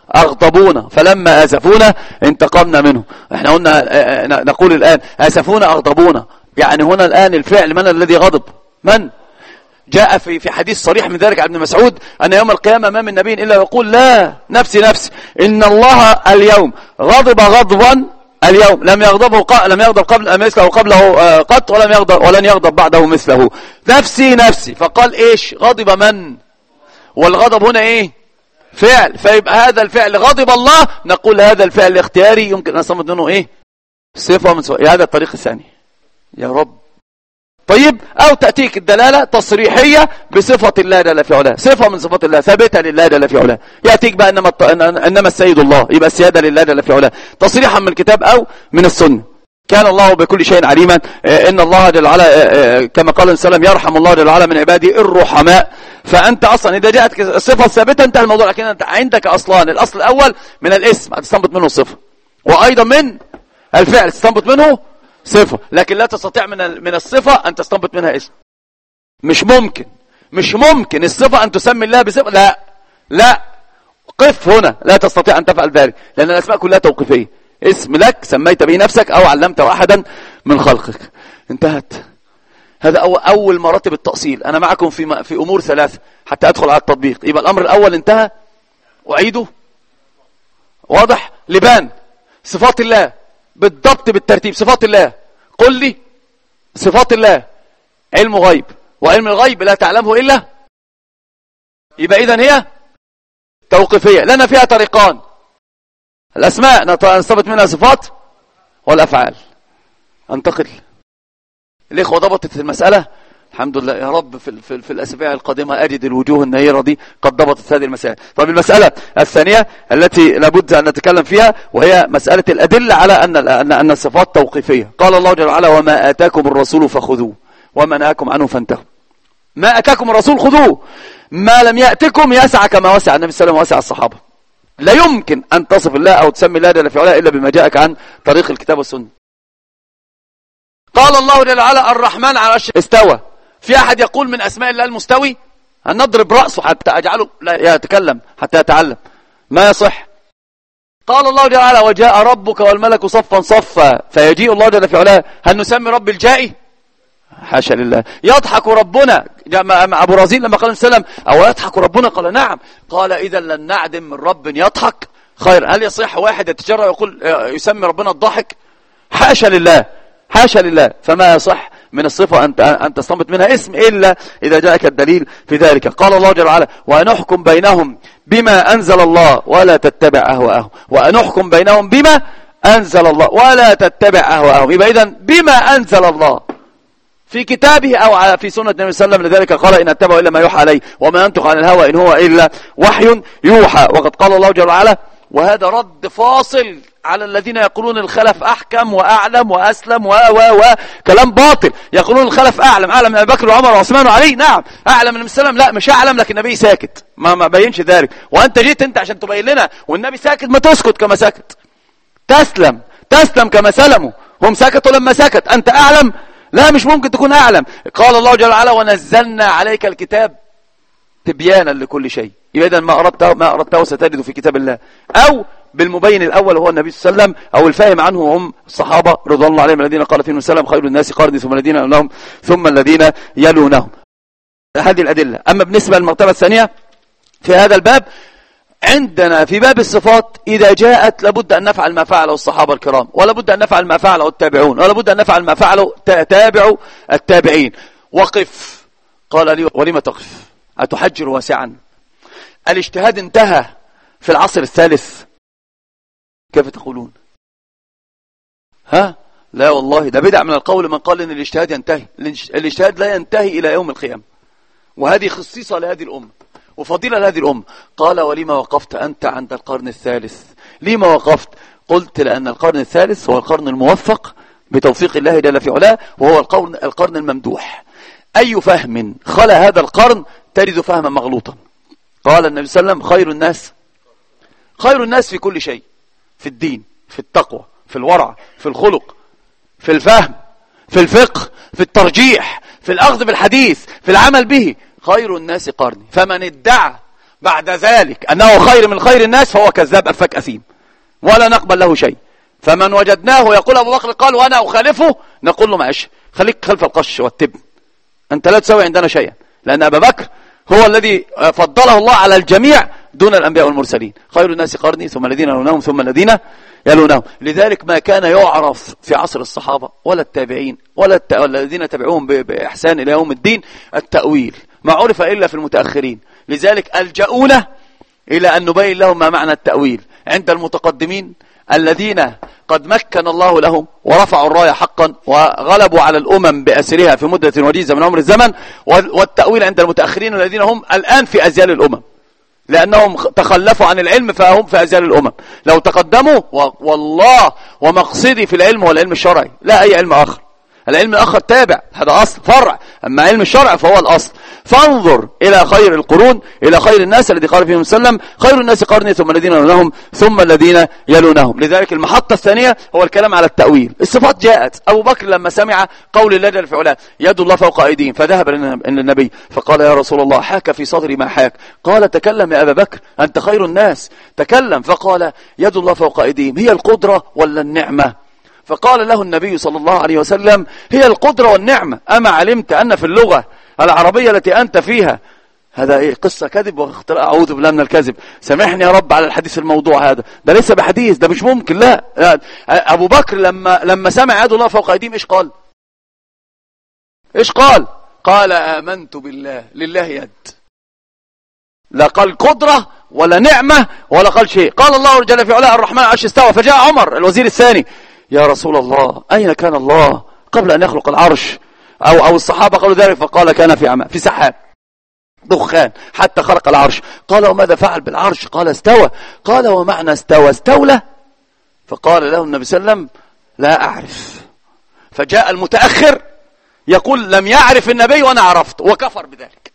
أغضبونا فلما آسفونا انتقمنا منه. احنا قلنا نقول الآن آسفونا أغضبونا، يعني هنا الآن الفعل من الذي غضب؟ من؟ جاء في في حديث صريح من ذلك عن ابن مسعود أن يوم القيامة ما من نبي إلا يقول لا نفسي نفسي، إن الله اليوم غضب غضبا اليوم لم يغضبه لم يغضب قبل مثله قبله قط ولم يغضب ولن يغضب بعده مثله، نفسي نفسي. فقال ايش؟ غضب من؟ والغضب هنا ايه؟ فعل. فيبقى هذا الفعل غضب الله، نقول هذا الفعل الاختياري يمكن ان نصمد منه ايه؟ صفه من صفات. هذا الطريق الثاني يا رب. طيب، او تأتيك الدلالة تصريحية بصفة الله جل في علاه، صفة من صفات الله ثابتة لله جل في علاه. يأتيك بقى انما انما السيد الله، يبقى السيادة لله جل في علاه تصريحا من الكتاب او من السنة. كان الله بكل شيء عليما. ان الله جل وعلا كما قال السلام يرحم الله جل وعلا من عباده الرحماء. فانت اصلا اذا جاءتك الصفة الثابتة انتهى الموضوع. لكن انت عندك اصلان، الاصل الاول من الاسم هتستنبط منه الصفة، وايضا من الفعل تستنبط منه صفة. لكن لا تستطيع من من الصفة أن تستنبط منها اسم. مش ممكن مش ممكن الصفة أن تسمي الله بصفة. لا لا قف هنا، لا تستطيع أن تفعل ذلك، لأن الأسماء كلها توقيفية. اسم لك سميت به نفسك أو علمته أحدا من خلقك. انتهت. هذا أول, أول مراتب التأصيل. أنا معكم في في أمور ثلاثة حتى أدخل على التطبيق. يبقى الأمر الأول انتهى، أعيده. واضح؟ لبان صفات الله بالضبط بالترتيب. صفات الله، قل لي صفات الله. علم غيب، وعلم الغيب لا تعلمه إلا، يبقى إذن هي توقيفية. لنا فيها طريقان. الأسماء نستنبط منها صفات، والأفعال. انتقل. الإخوة ضبطت المسألة الحمد لله يا رب. في, في, في الأسابيع القادمة أجد الوجوه النيرة دي قد ضبطت هذه المسائل. طب المسألة الثانية التي لابد أن نتكلم فيها، وهي مسألة الأدلة على أن أن أن الصفات توقيفية. قال الله جل وعلا وما آتاكم الرسول فخذوه وما نهاكم عنه فانتهوا. ما آتاكم الرسول خذوه، ما لم يأتكم يسع كما وسع النبي صلى الله عليه وسلم ووسع الصحابة. لا يمكن أن تصف الله أو تسمي الله جل في علاه إلا بما جاءك عن طريق الكتاب والسنة. قال الله جل وعلا الرحمن على العرش استوى. في أحد يقول من أسماء الله المستوي؟ هنضرب رأسه حتى أجعله لا يتكلم حتى يتعلم. ما يصح. قال الله جل وعلا وجاء ربك والملك صفا صفا فيجيء الله جل في علاه. هل نسمي رب الجائي؟ حاشا لله. يضحك ربنا مع أبو رزين لما قال السلام أو يضحك ربنا؟ قال نعم. قال إذا لن نعدم من رب يضحك خير. هل يصح واحد يتجرأ يقول يسمي ربنا الضاحك؟ حاشا لله حاشا لله. فما يصح من الصفة أن أن تستنبط منها اسم إلا إذا جاءك الدليل في ذلك. قال الله جل وعلا وأنحكم بينهم بما أنزل الله ولا تتبع أهواءهم. وأنحكم بينهم بما أنزل الله ولا تتبع أهواءهم. يبقى إذن بما أنزل الله في كتابه أو في سنة النبي صلى الله عليه وسلم. لذلك قال إن اتبعوا إلا ما يوحى عليه وما ينطق عن الهوى إن هو إلا وحي يوحى. وقد قال الله جل وعلا وهذا رد فاصل على الذين يقولون الخلف أحكم وأعلم وأسلم و و و كلام باطل. يقولون الخلف أعلم أعلم من أبي بكر وعمر وعثمان وعلي. نعم أعلم من السلام. لا مش أعلم، لكن النبي ساكت ما ما بينش ذلك. وأنت جيت أنت عشان تبين لنا والنبي ساكت، ما تسكت كما سكت. تسلم تسلم كما سلموا. هم سكتوا لما سكت. أنت أعلم؟ لا مش ممكن تكون أعلم. قال الله جل وعلا ونزلنا عليك الكتاب تبيانا لكل شيء. يبقى إذن ما أردته ما أردته ستجد في كتاب الله. أو بالمبين الأول هو النبي صلى الله عليه وسلم، أو الفاهم عنه هم الصحابة رضوان الله عليهم الذين قال فيهم السلام خير الناس قرني ثم الذين يلونهم ثم الذين يلونهم. هذه الأدلة. أما بالنسبة للمرتبة الثانية في هذا الباب، عندنا في باب الصفات إذا جاءت لابد أن نفعل ما فعله الصحابة الكرام، ولا بد أن نفعل ما فعله التابعون، ولا بد أن نفعل ما فعله تابع التابعين. وقف. قال لي ولم تقف أتحجر واسعا؟ الاجتهاد انتهى في العصر الثالث. كيف تقولون؟ ها؟ لا والله ده بدع من القول من قال ان الاجتهاد ينتهي. الاجتهاد لا ينتهي الى يوم القيامة، وهذه خصيصة لهذه الأمة وفضيلة لهذه الأمة. قال ولما وقفت أنت عند القرن الثالث؟ لما وقفت؟ قلت لأن القرن الثالث هو القرن الموفق بتوفيق الله جل في علاه، وهو القرن القرن الممدوح. أي فهم خلا هذا القرن تجد فهما مغلوطا. قال النبي صلى الله عليه وسلم خير الناس خير الناس في كل شيء، في الدين، في التقوى، في الورع، في الخلق، في الفهم، في الفقه، في الترجيح، في الأخذ بالحديث، في العمل به. خير الناس قرني. فمن ادعى بعد ذلك أنه خير من خير الناس فهو كذاب أفك أثيم ولا نقبل له شيء. فمن وجدناه يقول أبو بكر قال وأنا أخالفه نقول له معلش خليك خلف القش والتبن، أنت لا تسوي عندنا شيئا، لأن أبا بكر هو الذي فضله الله على الجميع دون الأنبياء والمرسلين. خير الناس قرني ثم الذين يلونهم ثم الذين يلونهم. لذلك ما كان يعرف في عصر الصحابة ولا التابعين ولا الت... الذين تبعوهم بإحسان إلى يوم الدين التأويل، ما عرف إلا في المتأخرين. لذلك ألجأونا إلى أن نبين لهم ما معنى التأويل عند المتقدمين الذين قد مكن الله لهم ورفعوا الراية حقا وغلبوا على الأمم بأسرها في مدة وجيزة من عمر الزمن، والتأويل عند المتأخرين الذين هم الآن في أزيال الأمم لأنهم تخلفوا عن العلم فهم في أزيال الأمم. لو تقدموا والله ومقصدي في العلم هو العلم الشرعي لا أي علم آخر. العلم الآخر تابع، هذا أصل فرع، أما علم الشرع فهو الأصل. فانظر إلى خير القرون، إلى خير الناس الذي قال فيهم وسلم خير الناس قرني ثم الذين يلونهم ثم الذين يلونهم. لذلك المحطة الثانية هو الكلام على التأويل. الصفات جاءت. أبو بكر لما سمع قول الله جل في علاه يد الله فوق أيديهم فذهب إلى النبي فقال يا رسول الله حاك في صدري ما حاك. قال تكلم يا أبا بكر أنت خير الناس، تكلم. فقال يد الله فوق أيديهم هي القدرة ولا النعمة؟ فقال له النبي صلى الله عليه وسلم هي القدرة والنعمة. أما علمت أن في اللغة العربية التي أنت فيها هذا إيه قصة كذب واختراع، أعوذ بالله من الكذب، سامحني يا رب على الحديث الموضوع هذا، ده ليس بحديث، ده مش ممكن. لا, لا. أبو بكر لما لما سمع يد الله فوق أيديهم إيش قال؟ إيش قال؟ قال آمنت بالله، لله يد. لا قال قدرة ولا نعمة ولا قال شيء. قال الله جل في علاه الرحمن عرش استوى. فجاء عمر الوزير الثاني يا رسول الله أين كان الله قبل أن يخلق العرش؟ أو, أو الصحابة قالوا ذلك فقال كان في عمى في سحاب دخان حتى خلق العرش. قال وماذا فعل بالعرش؟ قال استوى. قال ومعنى استوى استولى؟ فقال له النبي صلى الله عليه وسلم لا أعرف. فجاء المتأخر يقول لم يعرف النبي وأنا عرفت وكفر بذلك،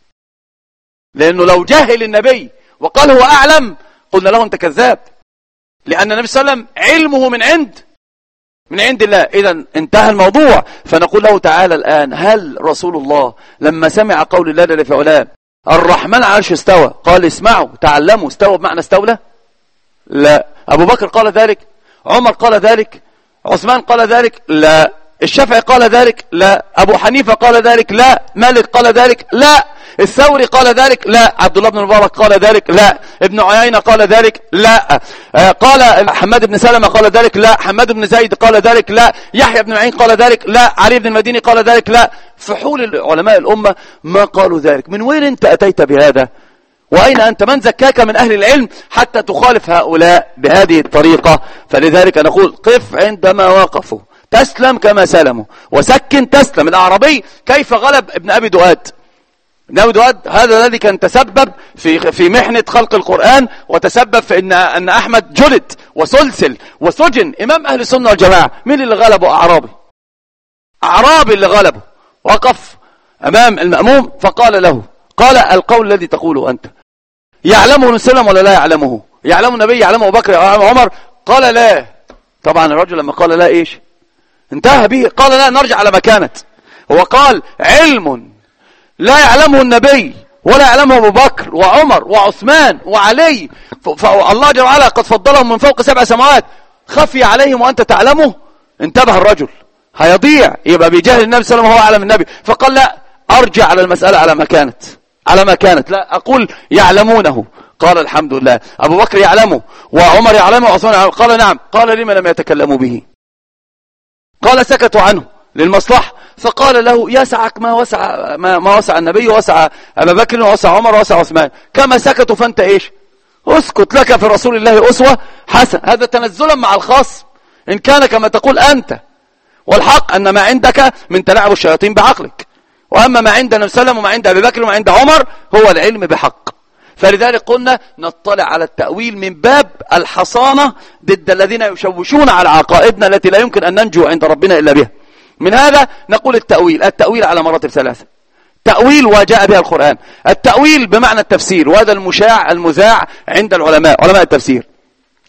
لأنه لو جهل النبي وقال هو أعلم قلنا له أنت كذاب، لأن النبي صلى الله عليه وسلم علمه من عند من عند الله. إذا انتهى الموضوع. فنقول له تعالى الآن هل رسول الله لما سمع قول الله جل في علاه الرحمن عرش استوى قال اسمعوا تعلموا استوى بمعنى استولى؟ لا. أبو بكر قال ذلك؟ عمر قال ذلك؟ عثمان قال ذلك؟ لا. الشافعي قال ذلك؟ لا. أبو حنيفة قال ذلك؟ لا. مالك قال ذلك؟ لا. الثوري قال ذلك؟ لا. عبد الله بن المبارك قال ذلك؟ لا. ابن عيينة قال ذلك؟ لا. آه قال حماد بن سلمة قال ذلك؟ لا. حماد بن زيد قال ذلك؟ لا. يحيى بن معين قال ذلك؟ لا. علي بن المديني قال ذلك؟ لا. فحول علماء الأمة ما قالوا ذلك. من وين أنت أتيت بهذا؟ وأين أنت؟ من زكاك من أهل العلم حتى تخالف هؤلاء بهذه الطريقة؟ فلذلك نقول قف عندما وقفوا، تسلم كما سلموا، وسكن تسلم. الأعرابي كيف غلب ابن أبي دؤاد؟ ابن أبي دؤاد هذا الذي كان تسبب في في محنة خلق القرآن، وتسبب في ان ان احمد جلد وسلسل وسجن، امام اهل السنه والجماعه. مين اللي غلبه؟ اعرابي. اعرابي اللي غلبه. وقف امام المأموم فقال له، قال القول الذي تقوله انت يعلمه ابن سلم ولا لا يعلمه؟ يعلمه النبي، يعلمه ابو بكر، يعلمه عمر؟ قال لا. طبعا الرجل لما قال لا ايش انتهى به؟ قال لا نرجع على ما كانت. هو قال علم لا يعلمه النبي ولا يعلمه ابو بكر وعمر وعثمان وعلي، فالله جل وعلا قد فضلهم من فوق سبع سماوات، خفي عليهم وانت تعلمه. انتبه الرجل هيضيع، يبقى بجهل النبي صلى الله عليه وسلم هو اعلم النبي. فقال لا ارجع على المسألة على ما كانت، على ما كانت، لا اقول يعلمونه. قال الحمد لله. ابو بكر يعلمه وعمر يعلمه وعثمان يعلمه. قال نعم. قال لما لم يتكلموا به؟ قال سكتوا عنه للمصلحة. فقال له يسعك ما وسع ما, ما وسع النبي ووسع ابا بكر ووسع عمر ووسع عثمان، كما سكتوا فانت ايش؟ اسكت، لك في رسول الله اسوة حسنة. هذا تنزلا مع الخاص ان كان كما تقول انت، والحق ان ما عندك من تلاعب الشياطين بعقلك، واما ما عند النبي صلى الله عليه وسلم وما عند ابي بكر وما عند عمر هو العلم بحق. فلذلك قلنا نطلع على التأويل من باب الحصانة ضد الذين يشوشون على عقائدنا التي لا يمكن أن ننجو عند ربنا إلا بها. من هذا نقول التأويل. التأويل على مراتب ثلاثة. تأويل وجاء بها القرآن، التأويل بمعنى التفسير، وهذا المشاع المذاع عند العلماء علماء التفسير.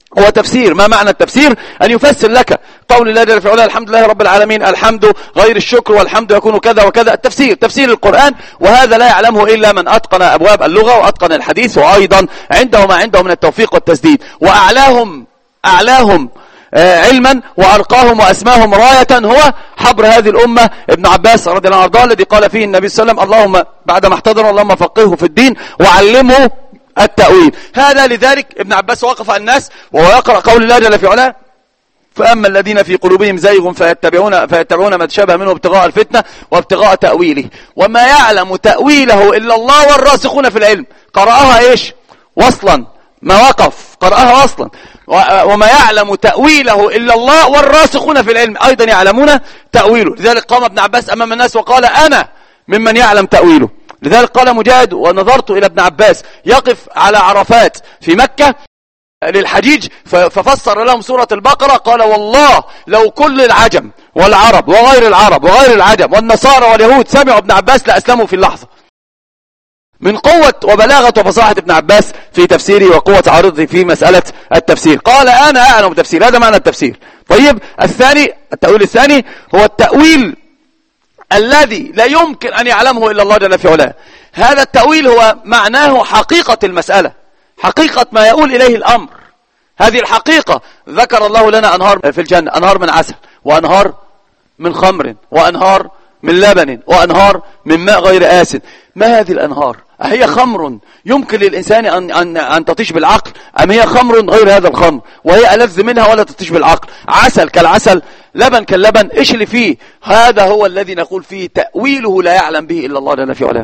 هو تفسير. ما معنى التفسير؟ أن يفسر لك قول الله جل في علاه الحمد لله رب العالمين، الحمد غير الشكر، والحمد يكون كذا وكذا. التفسير تفسير القرآن، وهذا لا يعلمه إلا من أتقن أبواب اللغة وأتقن الحديث، وأيضا عنده ما عنده من التوفيق والتسديد. وأعلاهم أعلاهم علما وأرقاهم وأسماهم راية هو حبر هذه الأمة ابن عباس رضي الله عنه، الذي قال فيه النبي صلى الله عليه وسلم اللهم بعدما احتضر اللهم فقهه في الدين وعلمه التأويل. هذا لذلك ابن عباس وقف الناس وهو يقرأ قول الله جل في علاه فأما الذين في قلوبهم زيغ فيتبعون, فيتبعون ما تشابه منه ابتغاء الفتنة وابتغاء تأويله وما يعلم تأويله إلا الله والراسخون في العلم. قرأها إيش وصلا، ما وقف قرأها وصلا. وما يعلم تأويله إلا الله والراسخون في العلم أيضا يعلمون تأويله. لذلك قام ابن عباس أمام الناس وقال أنا ممن يعلم تأويله. لذلك قال مجاهد ونظرت إلى ابن عباس يقف على عرفات في مكة للحجيج ففسر لهم سورة البقرة، قال والله لو كل العجم والعرب وغير العرب وغير العجم والنصارى واليهود سمعوا ابن عباس لأسلموا في اللحظة، من قوة وبلاغة وفصاحة ابن عباس في تفسيره وقوة عارضه في مسألة التفسير. قال أنا أعلم التفسير، هذا معنى التفسير. طيب الثاني، التأويل الثاني هو التأويل الذي لا يمكن أن يعلمه إلا الله جل في علاه. هذا التأويل هو معناه حقيقة المسألة، حقيقة ما يقول إليه الأمر. هذه الحقيقة ذكر الله لنا أنهار في الجنة، أنهار من عسل وأنهار من خمر وأنهار من لبن وأنهار من ماء غير آسن. ما هذه الأنهار؟ هي خمر يمكن للإنسان أن, أن, أن تطيش بالعقل، أم هي خمر غير هذا الخمر وهي ألذ منها ولا تطيش بالعقل؟ عسل كالعسل، لبن كاللبن، إيش اللي فيه؟ هذا هو الذي نقول فيه تأويله لا يعلم به إلا الله جل في علاه.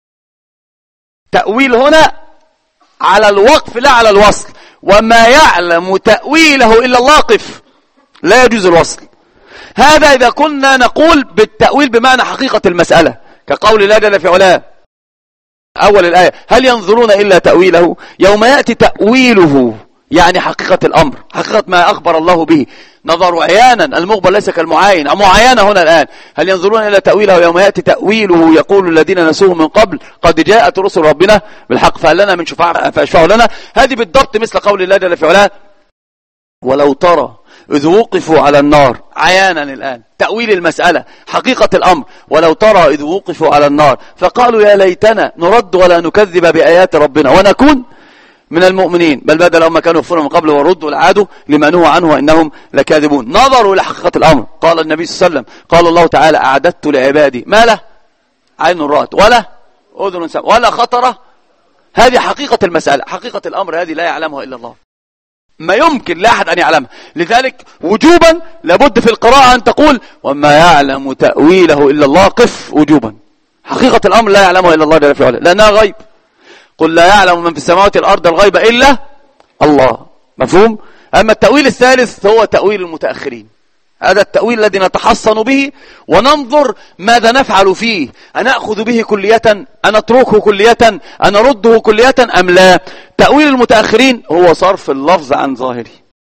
تأويل هنا على الوقف لا على الوصل. وما يعلم تأويله إلا الله قف، لا يجوز الوصل. هذا إذا كنا نقول بالتأويل بمعنى حقيقة المسألة، كقول الله جل في علاه أول الآية هل ينظرون إلا تأويله يوم يأتي تأويله، يعني حقيقة الأمر، حقيقة ما أخبر الله به. نظر عيانا، المخبر ليس كالمعاين، معاينة هنا الآن. هل ينظرون إلا تأويله يوم يأتي تأويله يقول الذين نسوه من قبل قد جاءت رسل ربنا بالحق فهل لنا من شفاعة فاشفعوا لنا. هذه بالضبط مثل قول الله جل في علاه ولو ترى إذ وقفوا على النار، عيانا الآن تأويل المسألة، حقيقة الأمر. ولو ترى إذ وقفوا على النار فقالوا يا ليتنا نرد ولا نكذب بآيات ربنا ونكون من المؤمنين بل بدل لهم ما كانوا يكفرون من قبل وردوا العادوا لما نهوا عنه وإنهم لكاذبون. نظروا إلى حقيقة الأمر. قال النبي صلى الله عليه وسلم قال الله تعالى أعددت لعبادي ما له عين رأت ولا أذن سمعت ولا خطر. هذه حقيقة المسألة، حقيقة الأمر هذه لا يعلمها إلا الله، ما يمكن لا أحد أن يعلمها. لذلك وجوبا لابد في القراءة أن تقول وما يعلم تأويله إلا الله قف وجوبا. حقيقة الأمر لا يعلمها إلا الله جل في علاه لأنها غيب. قل لا يعلم من في السماوات والأرض الغيب إلا الله. مفهوم؟ أما التأويل الثالث هو تأويل المتأخرين. هذا التأويل الذي نتحصن به وننظر ماذا نفعل فيه، أن أخذ به كلية، أن أتركه كلية، أن أرده كلية أم لا. تأويل المتأخرين هو صرف اللفظ عن ظاهره،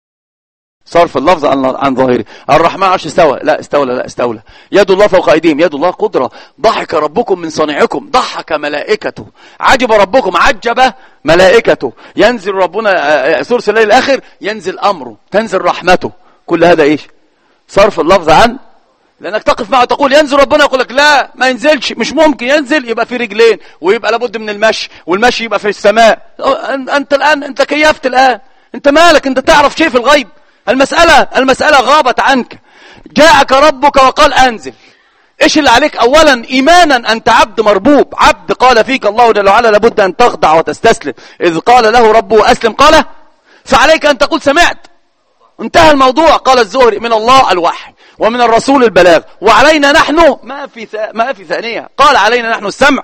صرف اللفظ عن عن ظاهره. الرحمن عرش استوى، لا استولى، لا استولى. يد الله فوق أيديهم، يد الله قدرة. ضحك ربكم من صنيعكم، ضحك ملائكته. عجب ربكم، عجب ملائكته. ينزل ربنا ثلث الليل الآخر ينزل أمره، تنزل رحمته. كل هذا إيش؟ صرف اللفظ عن، لأنك تقف معه تقول ينزل ربنا يقول لك لا ما ينزلش، مش ممكن ينزل، يبقى في رجلين ويبقى لابد من المشي، والمشي يبقى في السماء. أنت الآن أنت كيفت الآن، أنت مالك، أنت تعرف شيء في الغيب. المسألة المسألة غابت عنك. جاءك ربك وقال أنزل. إيش اللي عليك؟ أولا إيمانا أنت عبد مربوب، عبد قال فيك الله جل وعلا لابد أن تخضع وتستسلم. إذ قال له ربه أسلم قال فعليك أن تقول سمعت، انتهى الموضوع. قال الزهري من الله الوحي ومن الرسول البلاغ وعلينا نحن ما في ما في ثانية. قال علينا نحن السمع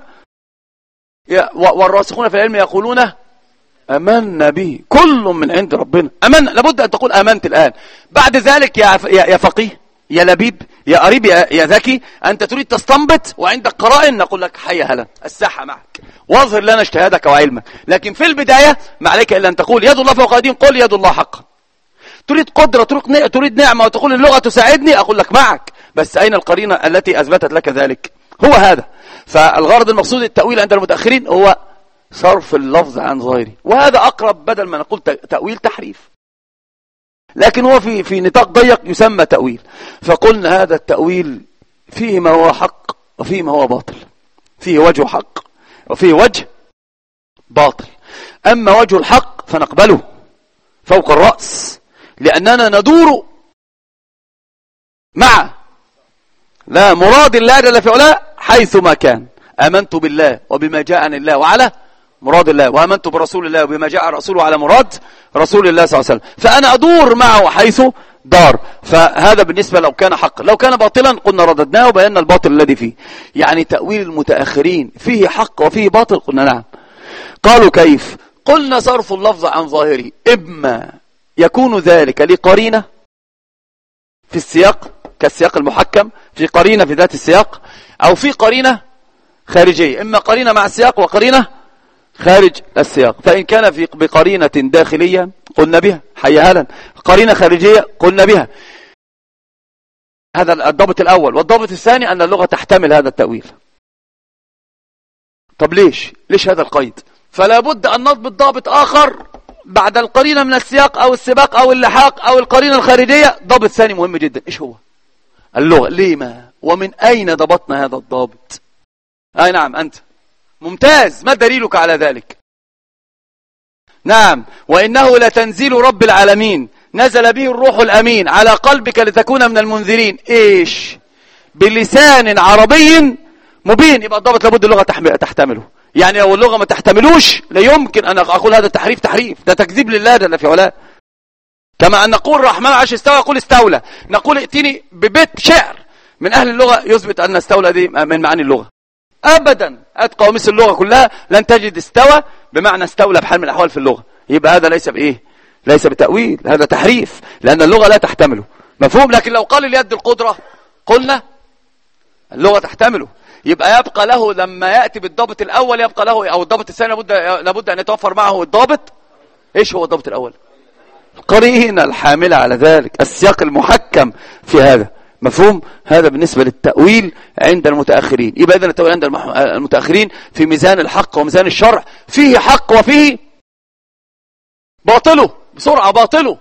والراسخون في العلم يقولون أمنا به كل من عند ربنا. أمن، لابد أن تقول آمنت الآن. بعد ذلك يا يا فقيه يا لبيب يا قريب يا ذكي، أنت تريد تستنبط وعندك قرائن، نقول لك حي هلا الساحة معك واظهر لنا اجتهادك وعلمك. لكن في البداية ما عليك إلا أن تقول يد الله فوق أيديهم، قل يد الله حقا. تريد قدرة، تريد نعمة وتقول اللغة تساعدني، أقول لك معك، بس أين القرينة التي أثبتت لك ذلك؟ هو هذا. فالغرض المقصود التأويل عند المتأخرين هو صرف اللفظ عن ظاهره، وهذا أقرب بدل ما نقول تأويل تحريف. لكن هو في في نطاق ضيق يسمى تأويل. فقلنا هذا التأويل فيه ما هو حق وفيه ما هو باطل، فيه وجه حق وفيه وجه باطل. أما وجه الحق فنقبله فوق الرأس، لأننا ندور مع لا مراد الله جل في علاه حيثما كان. آمنت بالله وبما جاء عن الله وعلى مراد الله، وآمنت برسول الله وبما جاء رسوله على مراد رسول الله صلى الله عليه وسلم، فأنا أدور معه حيث دار. فهذا بالنسبة لو كان حقا. لو كان باطلا قلنا رددناه وبينا الباطل الذي فيه. يعني تأويل المتأخرين فيه حق وفيه باطل؟ قلنا نعم. قالوا كيف؟ قلنا صرف اللفظ عن ظاهره، إما يكون ذلك لقرينة في السياق كالسياق المحكم، في قرينة في ذات السياق، أو في قرينة خارجية، إما قرينة مع السياق وقرينة خارج السياق. فإن كان في بقرينة داخلية قلنا بها حيهالا، قرينة خارجية قلنا بها. هذا الضابط الأول. والضابط الثاني أن اللغة تحتمل هذا التأويل. طب ليش ليش هذا القيد؟ فلا بد أن نضبط ضابط آخر بعد القرينة من السياق أو السباق أو اللحاق أو القرينة الخارجية. ضابط ثاني مهم جدا، إيش هو؟ اللغة. لما ومن أين ضبطنا هذا الضابط؟ أي نعم أنت ممتاز. ما دليلك على ذلك؟ نعم، وإنه لتنزيل رب العالمين نزل به الروح الأمين على قلبك لتكون من المنذرين. إيش؟ بلسان عربي مبين. يبقى الضابط لابد اللغة تحتمله. يعني لو اللغة ما تحتملوش لا يمكن أن أقول هذا تحريف. تحريف ده تكذيب لله جل في علاه. كما أن نقول الرحمن عاش استوى يقول استولى، نقول ائتني ببيت شعر من أهل اللغة يثبت أن استولى دي من معاني اللغة. أبدا. أتقى مثل اللغة كلها لن تجد استوى بمعنى استولى بحال من الأحوال في اللغة. يبقى هذا ليس بإيه؟ ليس بتأويل، هذا تحريف، لأن اللغة لا تحتمله. مفهوم؟ لكن لو قال اليد القدرة قلنا اللغة تحتمله. يبقى يبقى له لما يأتي بالضابط الأول يبقى له، أو الضابط الثاني لابد لابد أن يتوفر معه الضابط. إيش هو الضابط الأول؟ القرينة الحاملة على ذلك، السياق المحكم في هذا. مفهوم؟ هذا بالنسبة للتأويل عند المتأخرين. يبقى إذن التأويل عند المتأخرين في ميزان الحق وميزان الشرع فيه حق وفيه باطله. بسرعة، باطله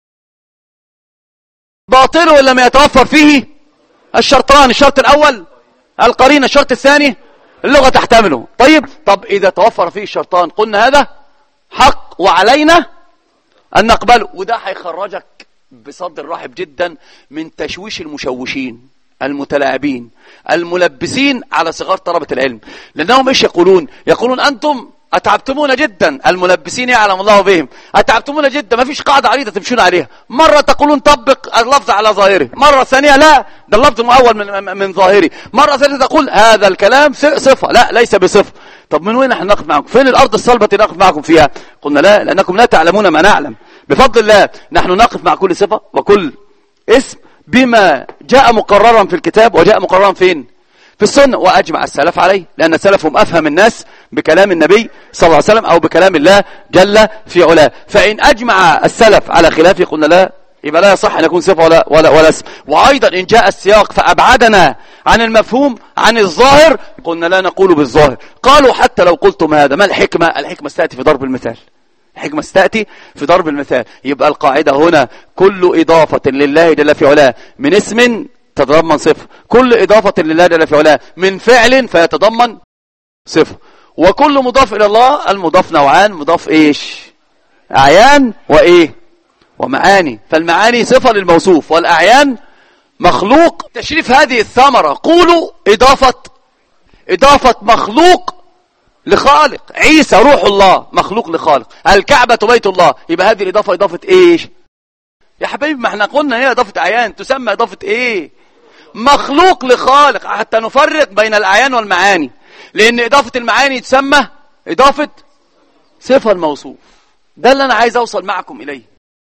باطله لما يتوفر فيه الشرطان. الشرط الأول القرينة، الشرط الثاني اللغة تحتمله. طيب، طب إذا توفر فيه الشرطان قلنا هذا حق وعلينا أن نقبله. وده هيخرجك بصدر رحب جدا من تشويش المشوشين المتلاعبين الملبسين على صغار طلبة العلم. لأنهم إيش يقولون؟ يقولون أنتم أتعبتمونا جدا. الملبسين يعلم الله بهم. أتعبتمونا جدا، ما فيش قاعدة عريضة تمشون عليها. مرة تقولون طبق اللفظ على ظاهره، مرة ثانية لا ده اللفظ المؤول من, من ظاهره، مرة ثالثة تقول هذا الكلام صفة، لا ليس بصفة. طب من وين نحن نقف معكم؟ فين الأرض الصلبة نقف معكم فيها؟ قلنا لا، لأنكم لا تعلمون ما نعلم. بفضل الله نحن نقف مع كل صفة وكل اسم بما جاء مقررا في الكتاب وجاء مقررا فين؟ في السنة. وأجمع السلف عليه، لأن السلف هم أفهم الناس بكلام النبي صلى الله عليه وسلم أو بكلام الله جل في علاه. فإن أجمع السلف على خلافه قلنا لا، يبقى لا يصح أن يكون صفة ولا, ولا, ولا اسم. وأيضا إن جاء السياق فأبعدنا عن المفهوم عن الظاهر قلنا لا نقول بالظاهر. قالوا حتى لو قلتم هذا ما الحكمة؟ الحكمة ستأتي في ضرب المثال. الحكمة ستأتي في ضرب المثال. يبقى القاعدة هنا كل إضافة لله جل في علاه من اسم تتضمن صفة، كل إضافة لله جل في علاه من فعل فيتضمن صفة، وكل مضاف إلى الله المضاف نوعان، مضاف إيش؟ أعيان وإيه؟ ومعاني. فالمعاني صفة للموصوف والأعيان مخلوق. تشريف هذه الثمرة قولوا إضافة إضافة مخلوق لخالق. عيسى روح الله مخلوق لخالق، الكعبة بيت الله. يبقى هذه الإضافة إضافة إيش يا حبيبي؟ ما احنا قلنا هي إضافة أعيان، تسمى إضافة إيه؟ مخلوق لخالق، حتى نفرق بين الأعيان والمعاني. لأن إضافة المعاني تسمى إضافة صفة الموصوف. ده اللي أنا عايز أوصل معكم إليه.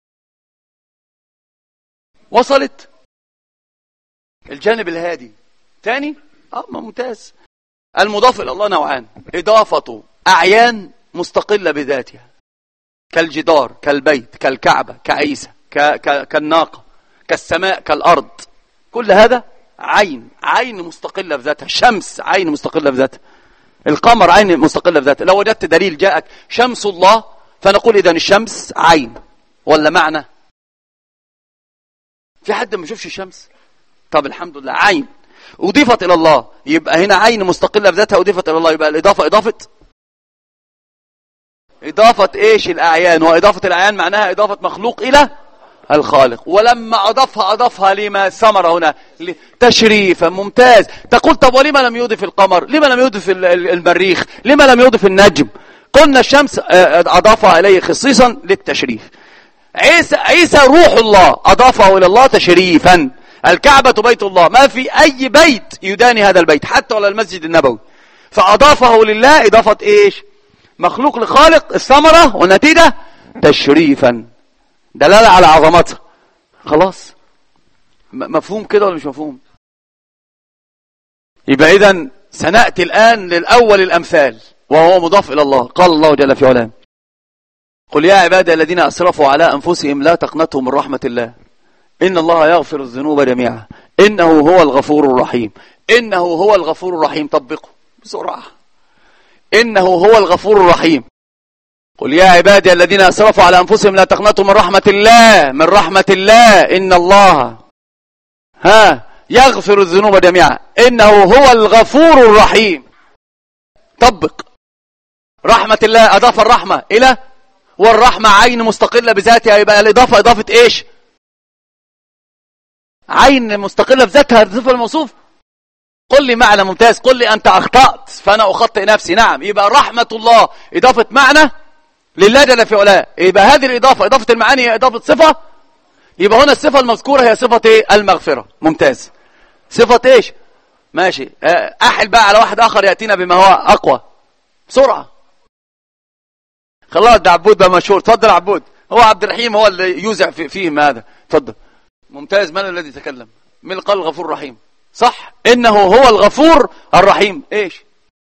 وصلت؟ الجانب الهادي تاني اه ممتاز. المضاف إلى الله نوعان: إضافة أعيان مستقلة بذاتها كالجدار كالبيت كالكعبة كعيسى ك... ك... كالناقة كالسماء كالأرض. كل هذا عين عين مستقلة بذاتها. الشمس عين مستقلة بذاتها، القمر عين مستقلة بذاتها. لو وجدت دليل جاءك شمس الله فنقول إذن الشمس عين ولا معنى؟ في حد ما يشوفش الشمس؟ طب الحمد لله، عين أضيفت إلى الله، يبقى هنا عين مستقلة بذاتها أضيفت إلى الله، يبقى الإضافة إضافة إضافة إيش؟ الأعيان. وإضافة الأعيان معناها إضافة مخلوق إلى الخالق. ولما أضافها أضافها لما ثمر هنا تشريفا. ممتاز. تقول طب ولما لم يضف القمر؟ لما لم يضف المريخ؟ لما لم يضف النجم؟ قلنا الشمس أضافها إليه خصيصا للتشريف. عيسى عيسى روح الله أضافه إلى الله تشريفا. الكعبة بيت الله، ما في أي بيت يداني هذا البيت حتى ولا المسجد النبوي، فأضافه لله إضافة إيش؟ مخلوق لخالق، الثمرة والنتيجة تشريفا، دلالة على عظمته. خلاص مفهوم كده ولا مش مفهوم؟ يبقى إذن سنأتي الآن للأول الأمثال وهو مضاف إلى الله. قال الله جل في علاه: قل يا عبادي الذين أسرفوا على أنفسهم لا تقنطوا من رحمة الله إن الله يغفر الذنوب جميعا إنه هو الغفور الرحيم. إنه هو الغفور الرحيم، طبقه بسرعة. إنه هو الغفور الرحيم. قل يا عبادي الذين أسرفوا على أنفسهم لا تقنطوا من رحمة الله من رحمة الله إن الله ها يغفر الذنوب جميعا إنه هو الغفور الرحيم. طبق رحمة الله، أضاف الرحمة إلى، والرحمة عين مستقلة بذاتها، يبقى الإضافة إضافة إيش؟ عين مستقلة بذاتها، الصفة الموصوف. قل لي معنى. ممتاز. قل لي أنت أخطأت فأنا أخطئ نفسي. نعم، يبقى رحمة الله إضافة معنى لله جل في علاه، يبقى هذه الإضافة إضافة المعاني هي إضافة صفة، يبقى هنا الصفة المذكورة هي صفة إيه؟ المغفرة. ممتاز. صفة إيش؟ ماشي. أحل بقى على واحد آخر يأتينا بما هو أقوى بسرعة. خلاص ده عبود بقى مشهور. تفضل عبود. هو عبد الرحيم هو اللي يوزع في فيهم هذا. تفضل. ممتاز. من الذي تكلم؟ من قال الغفور الرحيم؟ صح. إنه هو الغفور الرحيم. إيش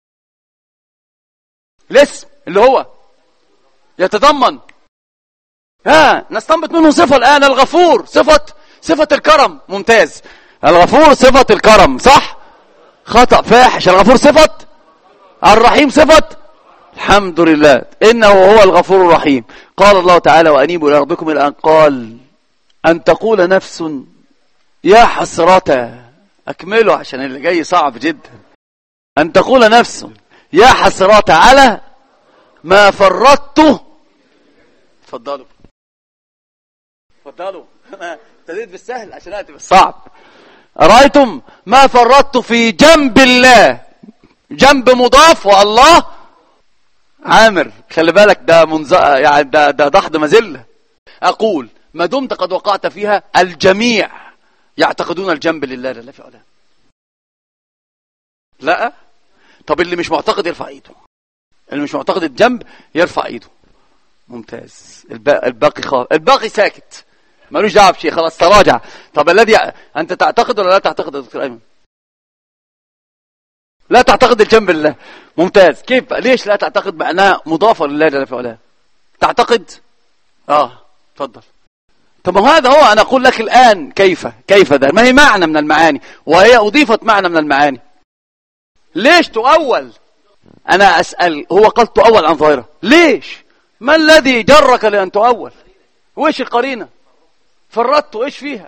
الاسم اللي هو يتضمن؟ ها نستنبط منه صفة الآن. الغفور صفة صفة الكرم. ممتاز. الغفور صفة الكرم. صح. خطأ فاحش. الغفور صفة، الرحيم صفة. الحمد لله. إنه هو الغفور الرحيم. قال الله تعالى: وأنيبوا إلى ربكم. الآن قال: أن تقول نفس يا حسرة. أكمله عشان اللي جاي صعب جدا. أن تقول نفس يا حسرة على ما فرطت. تفضلوا تفضلوا. أنا ابتديت بالسهل عشان أتي بالصعب. أرأيتم ما فرطت في جنب الله. جنب مضاف والله عامر. خلي بالك ده منز... يعني ده ده ضحض مذلة. أقول ما دمت قد وقعت فيها، الجميع يعتقدون الجنب لله جل في علاه. لا. طب اللي مش معتقد يرفع ايده. اللي مش معتقد الجنب يرفع ايده. ممتاز. الباقي الباقي خالص. الباقي ساكت مالوش دعوه بشيء، خلاص تراجع. طب الذي انت تعتقد ولا لا تعتقد يا دكتور ايمن؟ لا تعتقد الجنب لله. ممتاز. كيف؟ ليش لا تعتقد معناها مضافه لله جل في علاه؟ تعتقد؟ اه تفضل. طب هذا هو. أنا أقول لك الآن كيف كيف ده ما هي معنى من المعاني، وهي أضيفت معنى من المعاني. ليش تؤول؟ أنا أسأل. هو قال تؤول عن ظاهرة. ليش؟ ما الذي جرك لأن تؤول؟ وإيش القرينة؟ فرطت إيش فيها؟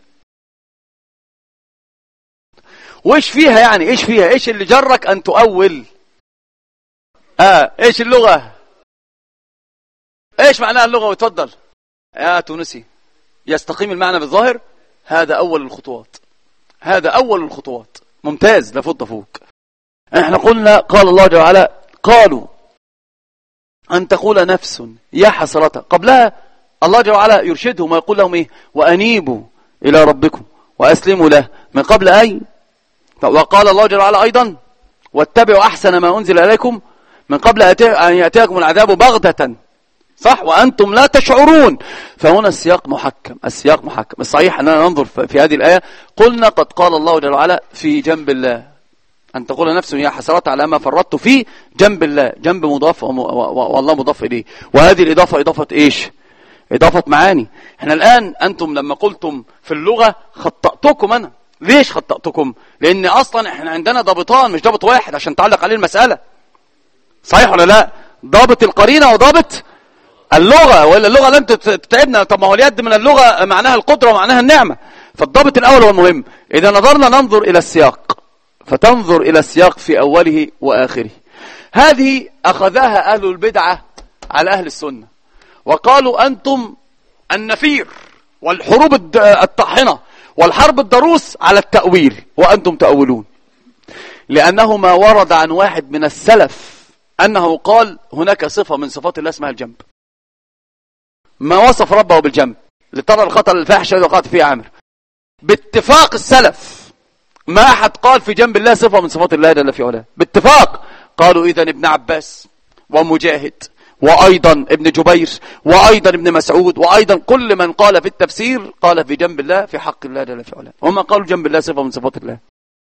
وإيش فيها يعني؟ إيش فيها؟ إيش اللي جرك أن تؤول؟ آه إيش اللغة؟ إيش معناها اللغة؟ وتفضل يا تونسي. يستقيم المعنى بالظاهر. هذا أول الخطوات. هذا أول الخطوات. ممتاز. لفض فوق. احنا قلنا قال الله جل وعلا: قالوا أن تقول نفس يا حسرة. قبلها الله جل وعلا يرشدهم ويقول لهم إيه؟ وأنيبوا إلى ربكم وأسلموا له من قبل أي. وقال الله جل وعلا أيضا: واتبعوا أحسن ما أنزل إليكم من قبل أن يأتيكم العذاب بغتة. صح. وأنتم لا تشعرون. فهنا السياق محكم. السياق محكم. الصحيح أننا ننظر في هذه الآية. قلنا قد قال الله جل وعلا في جنب الله: أن تقول نفس يا حسرات على ما فرطت في جنب الله. جنب مضاف والله مضاف إليه. وهذه الإضافة إضافة إيش؟ إضافة معاني. احنا الآن أنتم لما قلتم في اللغة خطأتكم. أنا ليش خطأتكم؟ لأن أصلا احنا عندنا ضابطان مش ضابط واحد عشان تعلق عليه المسألة. صحيح ولا لا؟ ضابط القرينة وضابط اللغة. ولا اللغة لن تتعبنا. طب ما هو اليد من اللغة معناها القدرة ومعناها النعمة. فالضابط الأول هو المهم. إذا نظرنا ننظر إلى السياق، فتنظر إلى السياق في أوله وآخره. هذه أخذها أهل البدعة على أهل السنة، وقالوا أنتم النفير والحروب الطاحنة والحرب الضروس على التأويل، وأنتم تأولون. لأنه ما ورد عن واحد من السلف أنه قال هناك صفة من صفات الله اسمها الجنب، ما وصف ربه بالجنب لترى الخطر الفاحش الذي وقعت فيه عامر. باتفاق السلف ما أحد قال في جنب الله صفة من صفات الله جل في علاه، باتفاق. قالوا إذن ابن عباس ومجاهد وأيضا ابن جبير وأيضا ابن مسعود وأيضا كل من قال في التفسير قال في جنب الله في حق الله جل في علاه، هم قالوا جنب الله صفة من صفات الله.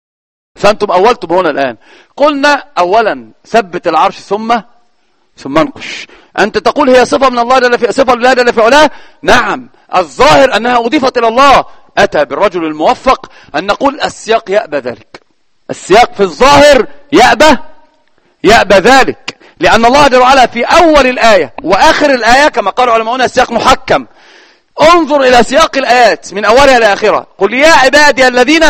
فأنتم أولتم هنا الآن. قلنا أولا ثبت العرش ثم ثم انقش. أنت تقول هي صفة من الله جل في صفة لله جل في علاه، نعم الظاهر أنها أضيفت إلى الله. أتى بالرجل الموفق أن نقول السياق يأبى ذلك، السياق في الظاهر يأبى يأبى ذلك، لأن الله جل وعلا في أول الآية وآخر الآية كما قالوا علماؤنا السياق محكم. انظر إلى سياق الآيات من أولها لآخرها. قل يا عبادي الذين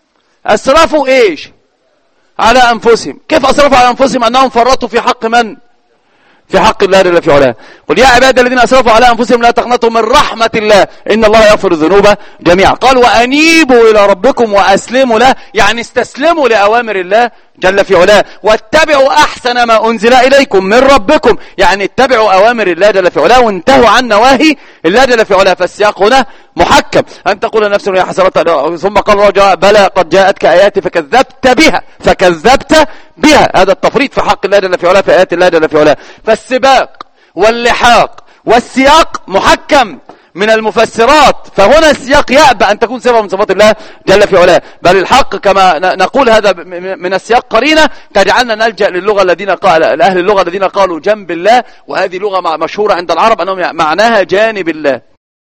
أسرفوا إيش على أنفسهم. كيف أسرفوا على أنفسهم؟ أنهم فرطوا في حق من؟ في حق الله جل في علاه. قل يا عبادي الذين أسرفوا على أنفسهم لا تقنطوا من رحمة الله إن الله يغفر الذنوب جميعا. قال وأنيبوا إلى ربكم وأسلموا له، يعني استسلموا لأوامر الله جل في علاه. واتبعوا أحسن ما أنزل إليكم من ربكم، يعني اتبعوا أوامر الله جل في علاه وانتهوا عن نواهي الله جل في علاه. فالسياق هنا محكم. أن تقول نفس يا حسرات، ثم قال الله بلى قد جاءتك آياتي فكذبت بها فكذبت بها. هذا التفريط في حق الله جل في علاه في آيات الله جل في علاه. فالسباق واللحاق والسياق محكم من المفسرات. فهنا السياق يأبى أن تكون صفة من صفات الله جل في علاه، بل الحق كما نقول هذا من السياق قرينة تجعلنا نلجأ للغة الذين قال أهل اللغة الذين قالوا جنب الله، وهذه لغة مشهورة عند العرب أنهم معناها جانب الله.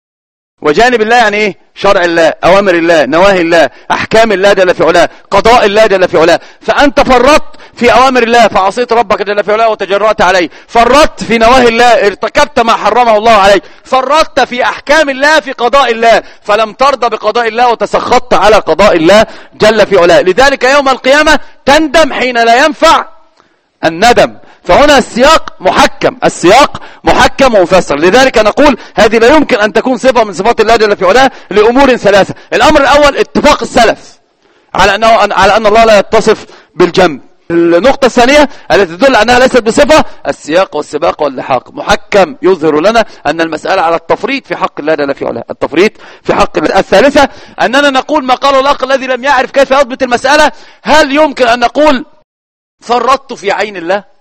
وجانب الله يعني ايه؟ شرع الله، اوامر الله، نواهي الله، احكام الله جل في علاه، قضاء الله جل في علاه. فانت فرطت في اوامر الله فعصيت ربك جل في علاه وتجرأت عليه، فرطت في نواهي الله ارتكبت ما حرمه الله عليك، فرطت في احكام الله في قضاء الله فلم ترضى بقضاء الله وتسخطت على قضاء الله جل في علاه. لذلك يوم القيامة تندم حين لا ينفع الندم. فهنا السياق محكم، السياق محكم ومفسر. لذلك نقول هذه لا يمكن أن تكون صفة من صفات الله جل في علاه لأمور ثلاثة. الأمر الأول اتفاق السلف على أنه على أن الله لا يتصف بالجنب. النقطة الثانية التي تدل أنها ليست بصفة السياق والسباق واللحاق محكم يظهر لنا أن المسألة على التفريط في حق الله جل في علاه، التفريط في حق الله. الثالثة أننا نقول ما قاله الأخ الذي لم يعرف كيف يضبط المسألة، هل يمكن أن نقول فرطت في عين الله؟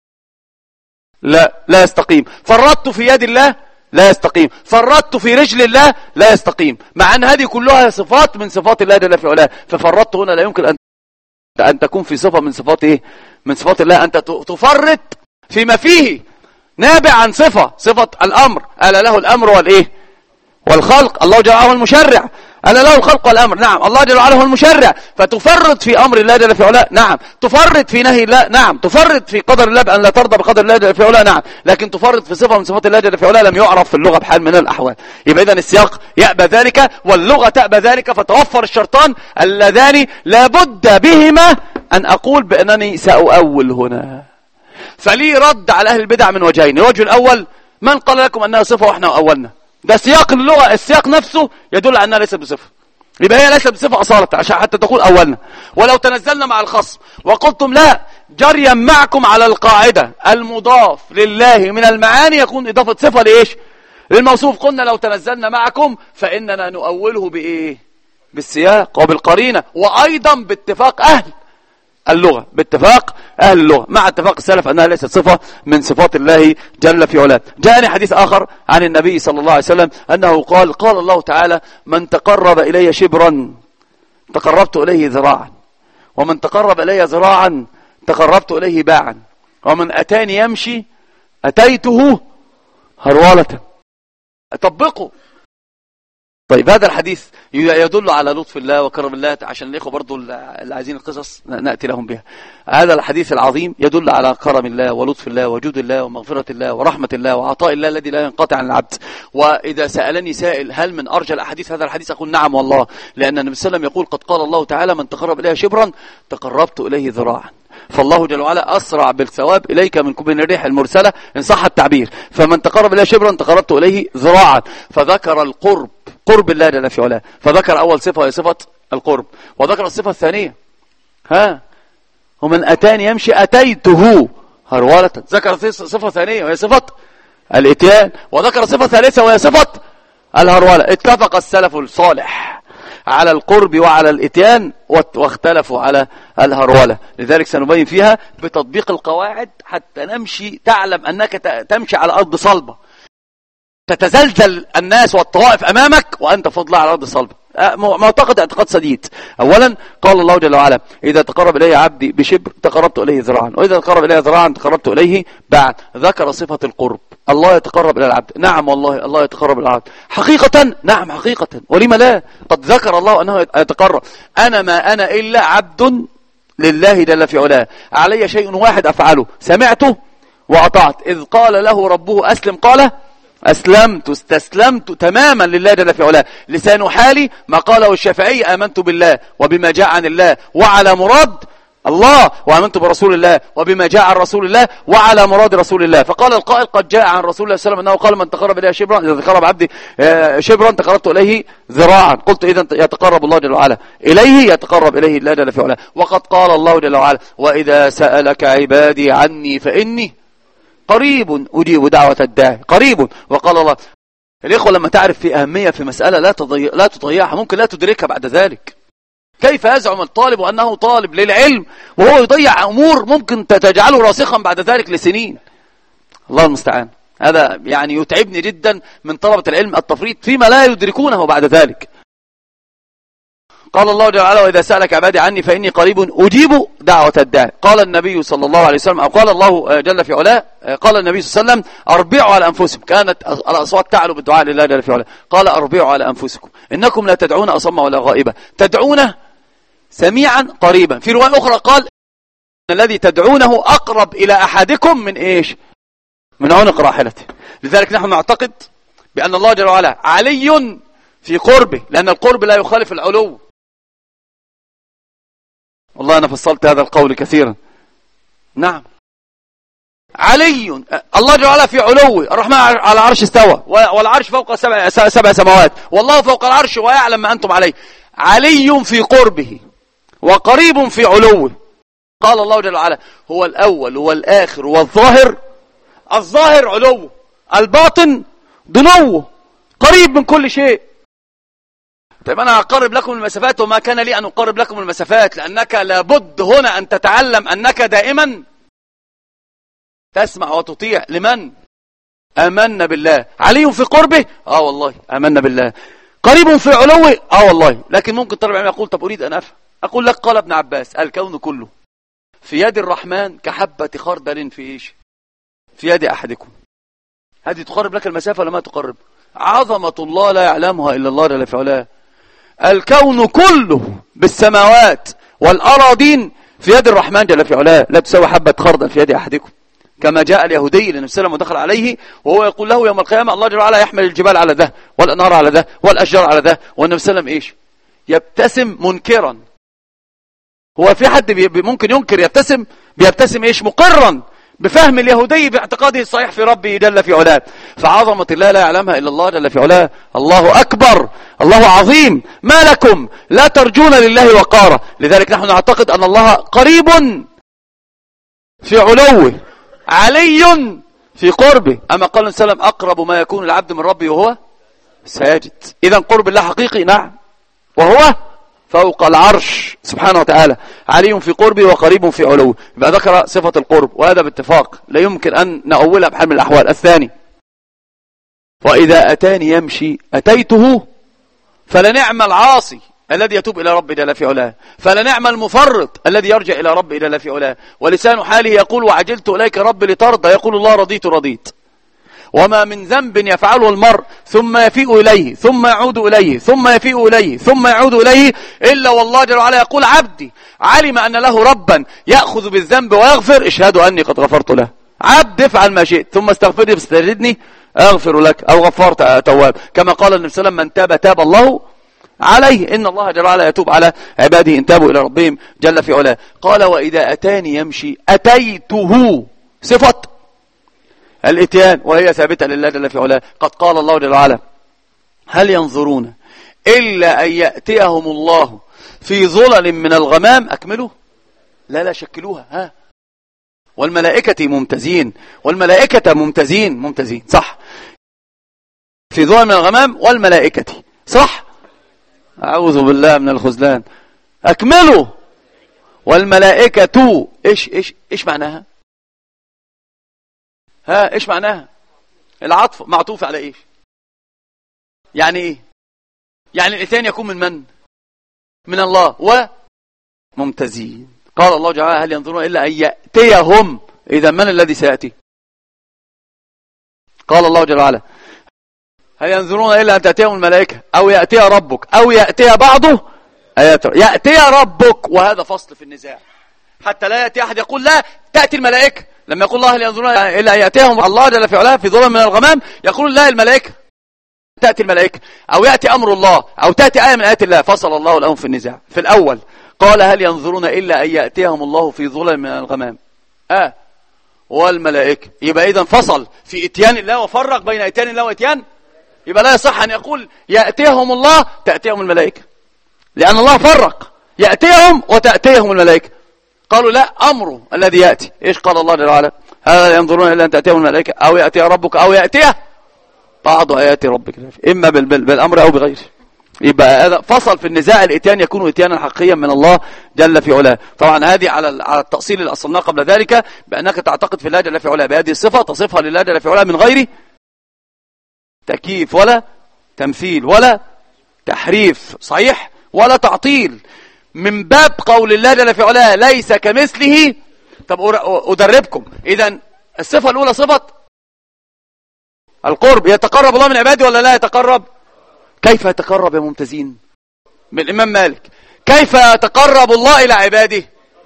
لا لا يستقيم. فرطت في يد الله؟ لا يستقيم. فرطت في رجل الله؟ لا يستقيم، مع أن هذه كلها صفات من صفات الله جل في علاه. ففرطت هنا لا يمكن أن أن تكون في صفة من صفات إيه؟ من صفات الله. أنت تفرط فيما فيه نابع عن صفة صفة الأمر. ألا له الأمر والإيه والخلق. الله جل وعلا المشرع. ألا له الخلق والأمر. نعم الله جل وعلا هو المشرع. فتفرط في أمر الله جل في علاه؟ نعم. تفرط في نهي الله؟ نعم. تفرط في قدر الله بأن لا ترضى بقدر الله جل في علاه؟ نعم. لكن تفرط في صفة من صفات الله جل في علاه لم يعرف في اللغة بحال من الأحوال. يبقى إذن السياق يأبى ذلك واللغة تأبى ذلك، فتوفر الشرطان اللذان لابد بهما أن أقول بأنني سأؤول هنا. فلي رد على أهل البدع من وجهين. الوجه الأول من قال لكم أنها صفة وإحنا أولنا؟ ده سياق اللغة، السياق نفسه يدل على أنها ليست بصفة. يبقى هي ليست بصفة أصالة عشان حتى تقول أولنا. ولو تنزلنا مع الخصم وقلتم لا جريا معكم على القاعدة المضاف لله من المعاني يكون إضافة صفة لإيش؟ للموصوف. قلنا لو تنزلنا معكم فإننا نؤوله بإيه؟ بالسياق وبالقرينة، وأيضا باتفاق أهل اللغة، باتفاق أهل اللغة مع اتفاق السلف أنها ليست صفة من صفات الله جل في علاه. جاءني حديث آخر عن النبي صلى الله عليه وسلم أنه قال قال الله تعالى من تقرب إلي شبرا تقربت إليه ذراعا، ومن تقرب إلي ذراعا تقربت إليه باعا، ومن أتاني يمشي أتيته هرولة. أطبقه طيب هذا الحديث يدل على لطف الله وكرم الله، عشان الإخوة برضو اللي عايزين القصص نأتي لهم بها. هذا الحديث العظيم يدل على كرم الله ولطف الله وجود الله ومغفرة الله ورحمة الله وعطاء الله الذي لا ينقطع عن العبد. وإذا سألني سائل هل من أرجى الأحاديث هذا الحديث، أقول نعم والله، لأن النبي صلى الله عليه وسلم يقول قد قال الله تعالى من تقرب إليه شبرا تقربت إليه ذراعا. فالله جل وعلا أسرع بالثواب إليك من كبن الريح المرسلة إن صح التعبير. فمن تقرب إليه شبرا تقربت إليه ذراعا. فذكر القرب، قرب الله جل في علاه، فذكر أول صفة هي صفة القرب، وذكر الصفة الثانية ها ومن أتاني يمشي أتيته هرولة. ذكر صفة ثانية وهي صفة الإتيان، وذكر صفة ثالثة وهي صفة الهرولة. اتفق السلف الصالح على القرب وعلى الإتيان واختلفوا على الهرولة. لذلك سنبين فيها بتطبيق القواعد حتى نمشي، تعلم أنك تمشي على أرض صلبة، تتزلزل الناس والطوائف أمامك وأنت فضل على أرض صلبة. معتقد اعتقاد سديد. أولا قال الله جل وعلا إذا تقرب إلي عبدي بشبر تقربت إليه ذراعا، وإذا تقرب إليه ذراعا تقربت إليه بعد. ذكر صفة القرب، الله يتقرب إلى العبد. نعم والله الله يتقرب إلى العبد حقيقة، نعم حقيقة، ولما لا؟ قد ذكر الله أنه يتقرب. أنا ما أنا إلا عبد لله جل في علاه، علي شيء واحد أفعله، سمعته وأطعت. إذ قال له ربه أسلم قال أسلمت، استسلمت تماما لله جل في علاه. لسان حالي ما قاله الشافعي آمنت بالله وبما جاء عن الله وعلى مراد الله، وآمنت برسول الله وبما جاء عن رسول الله وعلى مراد رسول الله. فقال القائل قد جاء عن رسول الله صلى الله عليه وسلم أنه قال من تقرب إليه شبرا، إذا تقرب عبدي شبرا تقربت إليه ذراعا. قلت إذا يتقرب الله جل وعلا إليه يتقرب إليه الله جل في علاه. وقد قال الله جل وعلا وإذا سألك عبادي عني فإني قريب أجيب دعوة الداعي، قريب. وقال الله. الإخوة لما تعرف في أهمية في مسألة لا تضيع لا تضيعها، ممكن لا تدركها بعد ذلك. كيف يزعم الطالب أنه طالب للعلم وهو يضيع أمور ممكن تجعله راسخا بعد ذلك لسنين؟ الله المستعان. هذا يعني يتعبني جدا من طلبة العلم التفريط فيما لا يدركونه بعد ذلك. قال الله جل وعلا وإذا سألك عبادي عني فإني قريب أجيب دعوة الداعي. قال النبي صلى الله عليه وسلم، أو قال الله جل في علاه، قال النبي صلى الله عليه وسلم أربعوا على أنفسكم. كانت الأصوات تعلو بالدعاء لله جل في علاه. قال أربعوا على أنفسكم إنكم لا تدعون أصم ولا غائبا، تدعون سميعا قريبا. في رواية أخرى قال الذي تدعونه أقرب إلى أحدكم من إيش؟ من عنق راحلته. لذلك نحن نعتقد بأن الله جل وعلا علي في قربه، لأن القرب لا يخالف العلو. والله أنا فصلت هذا القول كثيرا. نعم علي، الله جل وعلا في علوه، الرحمن على العرش استوى والعرش فوق سبع, سبع سماوات والله فوق العرش ويعلم ما أنتم عليه. علي في قربه وقريب في علوه. قال الله جل وعلا هو الأول والآخر والظاهر. الظاهر علوه، الباطن دنوه، قريب من كل شيء. طيب أنا أقرب لكم المسافات وما كان لي أن أقرب لكم المسافات، لأنك لابد هنا أن تتعلم أنك دائما تسمع وتطيع لمن؟ آمنا بالله. علي في قربه آه والله آمنا بالله. قريب في علوه آه والله. لكن ممكن طالب علم يقول طب أريد أن أفهم. أقول لك قال ابن عباس الكون كله في يد الرحمن كحبة خردل في إيش؟ في يد أحدكم. هذه تقرب لك المسافة ولا ما تقرب؟ عظمة الله لا يعلمها إلا الله جل في علاه. الكون كله بالسماوات والأراضين في يد الرحمن جل في علاه، لا تساوي حبة خردل في يد أحدكم. كما جاء اليهودي للنبي صلى الله عليه وسلم ودخل عليه وهو يقول له يوم القيامة الله جل وعلا يحمل الجبال على ذا والأنهار على ذا والأشجار على ذا، والنبي صلى الله عليه وسلم إيش؟ يبتسم منكرا. هو في حد ممكن ينكر يبتسم؟ بيبتسم إيش؟ مقرا بفهم اليهودي باعتقاده الصحيح في ربه جل في علاه. فعظمة الله لا يعلمها إلا الله جل في علاه. الله أكبر، الله عظيم، ما لكم لا ترجون لله وقارا. لذلك نحن نعتقد أن الله قريب في علوه، علي في قربه. أما قال النبي صلى الله عليه وسلم أقرب ما يكون العبد من ربه وهو ساجد. إذا قرب الله حقيقي نعم، وهو فوق العرش سبحانه وتعالى، علي في قربه وقريب في علوه. يبقى ذكر صفة القرب، وهذا باتفاق لا يمكن أن نأولها بحال من الأحوال. الثاني وإذا أتاني يمشي أتيته، فلنعم العاصي الذي يتوب إلى ربه جل في علاه، فلنعم المفرط الذي يرجع إلى ربه جل في علاه. ولسان حاله يقول وعجلت إليك رب لترضى، يقول الله رضيت رضيت. وما من ذنب يفعله المرء ثم يفيء إليه ثم يعود إليه ثم يفيء إليه ثم يعود إليه إلا والله جل وعلا يقول عبدي علم أن له ربا يأخذ بالذنب ويغفر اشهدوا أني قد غفرت له. عبد افعل ما شئت ثم استغفرني فاستجدني أغفر لك أو غفرت تواب، كما قال النبي صلى الله عليه وسلم من تاب تاب الله عليه، إن الله جل وعلا يتوب على عباده إن تابوا إلى ربهم جل في علاه. قال وإذا أتاني يمشي أتيته، صفة الاتيان وهي ثابتة لله جل في علاه. قد قال الله جل وعلا هل ينظرون إلا أن يأتيهم الله في ظلل من الغمام، أكملوا لا لا شكلوها ها والملائكة ممتازين، والملائكة ممتازين ممتازين صح، في ظلل من الغمام والملائكة صح، أعوذ بالله من الخذلان، أكملوا والملائكة إيش إيش إيش معناها؟ ها إيش معناها؟ العطف معطوف على إيش؟ يعني إيه؟ يعني الإتيان يكون من من؟ من الله وممتازين. قال الله جل وعلا هل ينظرون إلا أن يأتيهم، إذا من الذي سيأتي؟ قال الله جل وعلا هل ينظرون إلا أن تأتيهم الملائكة أو يأتي ربك أو يأتي بعضه آيات، يأتي ربك، وهذا فصل في النزاع حتى لا يأتي أحد يقول لا تأتي الملائكة. لما يقول الله هل ينظرون إلا أن يأتيهم الله جل في علاه في ظلم من الغمام، يقول لا الملائكة تأتي الملائكة أو يأتي أمر الله أو تأتي آية من آيات الله. فصل الله لهم في النزاع. في الأول قال هل ينظرون إلا أن يأتيهم الله في ظلم من الغمام آه والملائكة، يبقى إذن فصل في إتيان الله وفرق بين إتيان الله وإتيان، يبقى لا يصح أن يقول يأتيهم الله تأتيهم الملائكة، لأن الله فرق يأتيهم وتأتيهم الملائكة. قالوا لا أمره الذي يأتي. إيش قال الله جل وعلا هل ينظرون إلا أن تأتيهم الملائكة أو يأتي ربك أو يأتيه بعض آيات ربك، إما بالأمر أو بغيره. يبقى هذا فصل في النزاع. الإتيان يكون إتيانا حقيقيا من الله جل في علاه. طبعا هذه على على التأصيل اللي أصلناه قبل ذلك، بأنك تعتقد في الله جل في علاه بهذه الصفة، تصفها لله جل في علاه من غير تكييف ولا تمثيل ولا تحريف صحيح ولا تعطيل، من باب قول الله جل في علاه ليس كمثله. طب أدربكم، إذن الصفة الأولى صفة القرب، يتقرب الله من عباده ولا لا يتقرب؟ كيف يتقرب يا ممتازين؟ من الإمام مالك كيف يتقرب الله إلى عباده؟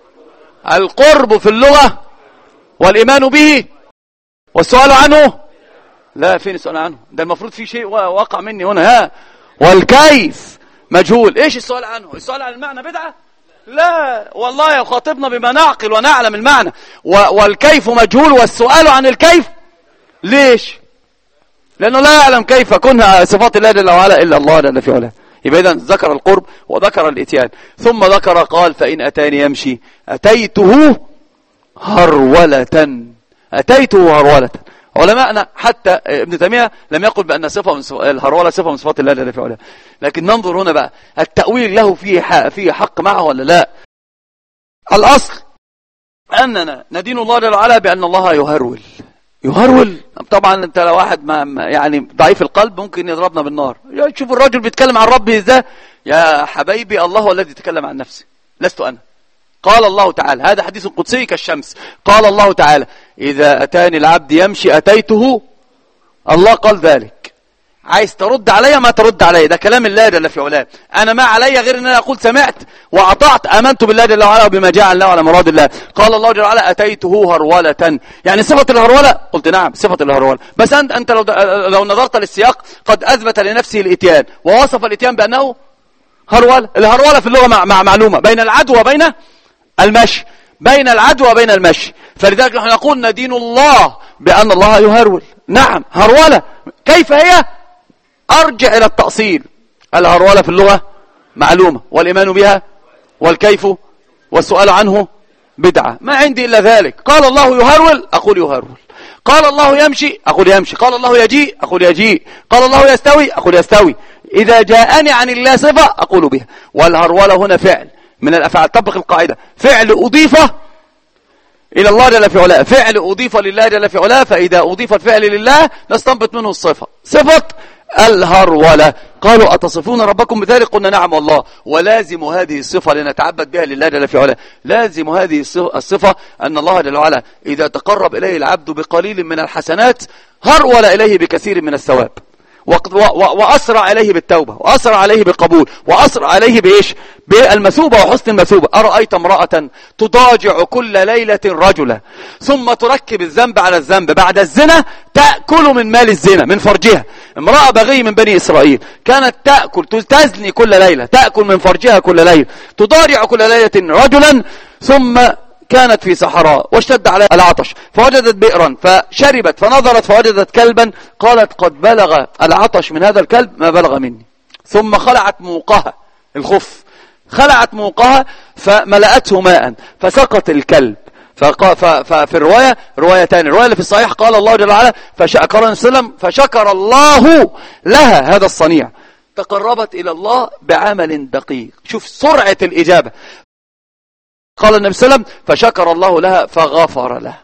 القرب في اللغة والإيمان به والسؤال عنه. لا فين السؤال عنه؟ ده المفروض في شيء وقع مني هنا. ها والكيف مجهول. ايش السؤال عنه؟ السؤال عن المعنى بدعة؟ لا والله يخاطبنا بما نعقل ونعلم المعنى. والكيف مجهول والسؤال عن الكيف ليش؟ لأنه لا يعلم كيف كونها صفات الله جل وعلا إلا الله جل في علاه. يبقى إذن ذكر القرب وذكر الإتيان، ثم ذكر قال فإن أتاني يمشي أتيته هرولة. أتيته هرولة. علماءنا حتى ابن تيمية لم يقل بأن صفة من صف... الهرولة صفة من صفات الله جل في علاه. لكن ننظر هنا بقى التأويل له فيه حق, فيه حق معه ولا لا؟ الأصل أننا ندين الله جل وعلا بأن الله يهرول. يهرول طبعا انت لو واحد ما يعني ضعيف القلب ممكن يضربنا بالنار. شوف الرجل بيتكلم عن ربه ازاي. يا حبايبي الله هو الذي يتكلم عن نفسه لست أنا. قال الله تعالى، هذا حديث قدسي كالشمس، قال الله تعالى إذا أتاني العبد يمشي أتيته. الله قال ذلك. عايز ترد علي ما ترد علي، ده كلام الله جل في علاه. أنا ما علي غير أن أنا أقول سمعت وأطعت آمنت بالله جل وعلا وبما جاء الله على مراد الله. قال الله جل وعلا أتيته هرولة، يعني صفة الهرولة. قلت نعم صفة الهرولة، بس أنت, أنت لو, لو نظرت للسياق قد أثبت لنفسه الإتيان ووصف الإتيان بأنه هرولة. الهرولة في اللغة مع, مع معلومة بين العدو وبين المشي، بين العدو وبين المشي. فلذلك نحن نقول ندين الله بأن الله يهرول. نعم هرولة كيف هي؟ أرجع إلى التأصيل. الهرولة في اللغة معلومة والإيمان بها والكيف والسؤال عنه بدعة، ما عندي إلا ذلك. قال الله يهرول أقول يهرول، قال الله يمشي أقول يمشي، قال الله يجيء أقول يجيء، قال الله يستوي أقول يستوي. إذا جاءني عن الله صفة أقول بها. والهرولة هنا فعل من الأفعال. طبق القاعدة، فعل أضيفه إلى الله جل في علاه، فعل أضيف لله جل في علاه، فإذا أضيف الفعل لله نستنبط منه الصفة. صفة الهرولة. قالوا أتصفون ربكم بذلك؟ قلنا نعم والله. ولازم هذه الصفة لنتعبد بها لله جل في علاه، لازم هذه الصفة أن الله جل وعلا إذا تقرب إليه العبد بقليل من الحسنات هرول إليه بكثير من الثواب، وأسرع عليه بالتوبة، وأسرع عليه بالقبول، وأسرع عليه بإيش؟ بالمثوبة وحسن المثوبة. أرأيت امرأة تضاجع كل ليلة رجلا ثم تركب الذنب على الذنب، بعد الزنا تأكل من مال الزنا من فرجها. امرأة بغي من بني إسرائيل كانت تأكل تزني كل ليلة، تأكل من فرجها كل ليلة، تضاجع كل ليلة رجلا، ثم كانت في صحراء واشتد عليها العطش فوجدت بئرا فشربت، فنظرت فوجدت كلبا، قالت قد بلغ العطش من هذا الكلب ما بلغ مني. ثم خلعت موقها، الخف، خلعت موقها فملأته ماء فسقط الكلب. ففي الرواية روايتان، الرواية اللي في الصحيح قال الله جل وعلا فشكر النبي صلى الله عليه وسلم فشكر الله لها هذا الصنيع، تقربت إلى الله بعمل دقيق. شوف سرعة الإجابة. قال النبي صلى الله عليه وسلم فشكر الله لها فغفر لها.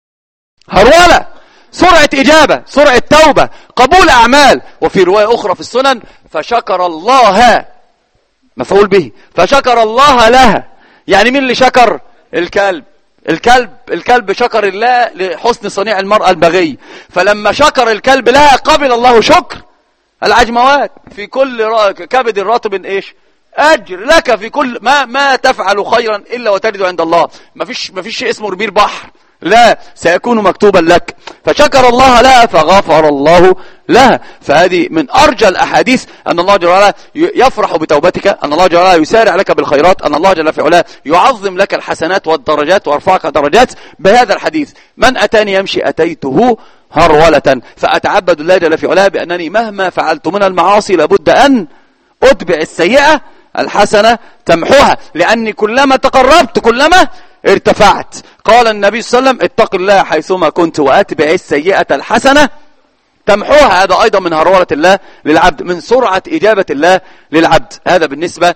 هرولة، سرعة إجابة، سرعة توبة، قبول أعمال. وفي رواية أخرى في السنن فشكر الله، مفعول به، فشكر الله لها. يعني مين اللي شكر؟ الكلب. الكلب الكلب شكر الله لحسن صنيع المرأة البغي، فلما شكر الكلب لها قبل الله شكر العجموات. في كل كبد راتب ايش؟ أجر لك في كل ما ما تفعل خيرا إلا وتجد عند الله. ما فيش ما فيش شيء اسمه ربير بحر، لا، سيكون مكتوبا لك. فشكر الله لها فغفر الله لها. فهذه من أرجى الأحاديث أن الله جل وعلا يفرح بتوبتك، أن الله جل وعلا يسارع لك بالخيرات، أن الله جل في علاه يعظم لك الحسنات والدرجات ويرفعك درجات بهذا الحديث: من أتاني يمشي أتيته هرولة. فأتعبد الله جل في علاه بأنني مهما فعلت من المعاصي لابد أن أتبع السيئة الحسنة تمحوها، لأني كلما تقربت كلما ارتفعت. قال النبي صلى الله عليه وسلم اتق الله حيثما كنت وأتبع السيئة الحسنة تمحوها. هذا أيضا من هرولة الله للعبد، من سرعة إجابة الله للعبد. هذا بالنسبة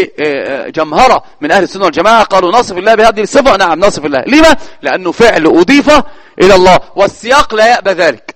لجمهرة من أهل السنة والجماعة قالوا نصف الله بهذه الصفة. نعم نصف الله. لما؟ لأنه فعل أضيف إلى الله، والسياق لا يأبى ذلك،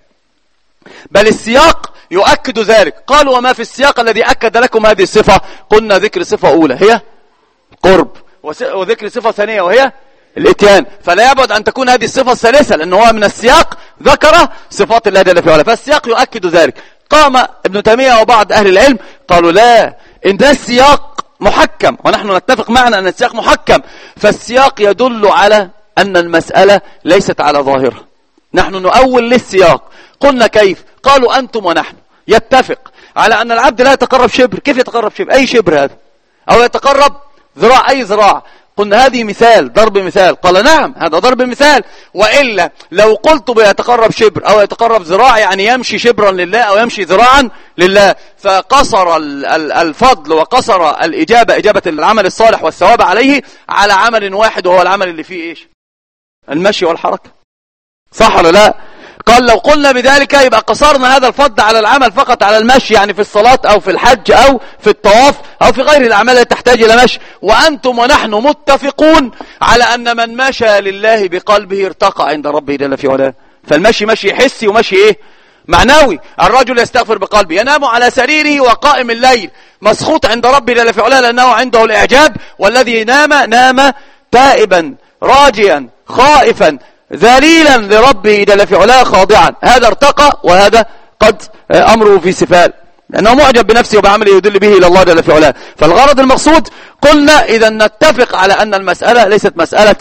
بل السياق يؤكد ذلك. قالوا وما في السياق الذي أكد لكم هذه الصفة؟ قلنا ذكر صفة أولى هي قرب، وذكر صفة ثانية وهي الاتيان، فلا يبعد أن تكون هذه الصفة الثالثة، لأنه هو من السياق ذكر صفات الله جل في علاه، فالسياق يؤكد ذلك. قام ابن تيمية وبعض أهل العلم قالوا لا، إن السياق محكم، ونحن نتفق معنا أن السياق محكم، فالسياق يدل على أن المسألة ليست على ظاهرها. نحن نؤول للسياق. قلنا كيف؟ قالوا أنتم ونحن يتفق على أن العبد لا يتقرب شبر. كيف يتقرب شبر؟ أي شبر هذا؟ أو يتقرب ذراع، أي ذراع؟ قلنا هذه مثال، ضرب مثال. قال نعم هذا ضرب مثال، وإلا لو قلت بيتقرب شبر أو يتقرب ذراع يعني يمشي شبرا لله أو يمشي ذراعا لله، فقصر الفضل وقصر الإجابة، إجابة العمل الصالح والثواب عليه، على عمل واحد، وهو العمل اللي فيه إيش؟ المشي والحركة. صح ولا لا؟ قال لو قلنا بذلك يبقى قصرنا هذا الفضل على العمل فقط، على المشي، يعني في الصلاة أو في الحج أو في الطواف أو في غير الأعمال التي تحتاج إلى مشي. وأنتم ونحن متفقون على أن من مشى لله بقلبه ارتقى عند ربه جل في علاه. فالمشي مشي حسي ومشي إيه؟ معنوي. الرجل يستغفر بقلبه، ينام على سريره وقائم الليل مسخوط عند ربه جل في علاه لأنه عنده الإعجاب، والذي نام نام تائبا راجيا خائفا ذليلا لربه جل في علاه خاضعا. هذا ارتقى، وهذا قد أمره في سفال، لأنه معجب بنفسه وبعمله يدل به إلى الله جل في علاه. فالغرض المقصود قلنا إذا نتفق على أن المسألة ليست مسألة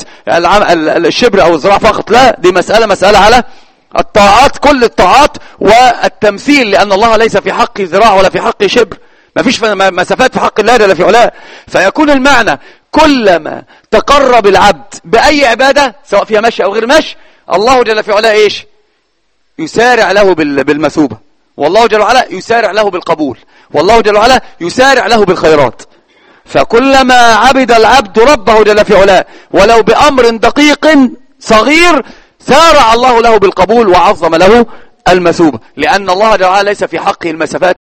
الشبر أو الذراع فقط، لا، دي مسألة مسألة على الطاعات، كل الطاعات والتمثيل، لأن الله ليس في حق ذراع ولا في حق شبر، ما فيش مسافات في حق الله جل في علاه. فيكون المعنى كلما تقرب العبد بأي عبادة سواء فيها مشي أو غير مشي، الله جل في علاه إيش؟ يسارع له بالمثوبة، والله جل وعلا يسارع له بالقبول، والله جل وعلا يسارع له بالخيرات. فكلما عبد العبد ربه جل في علاه ولو بأمر دقيق صغير سارع الله له بالقبول وعظم له المثوبة، لأن الله جل وعلا ليس في حقه المسافات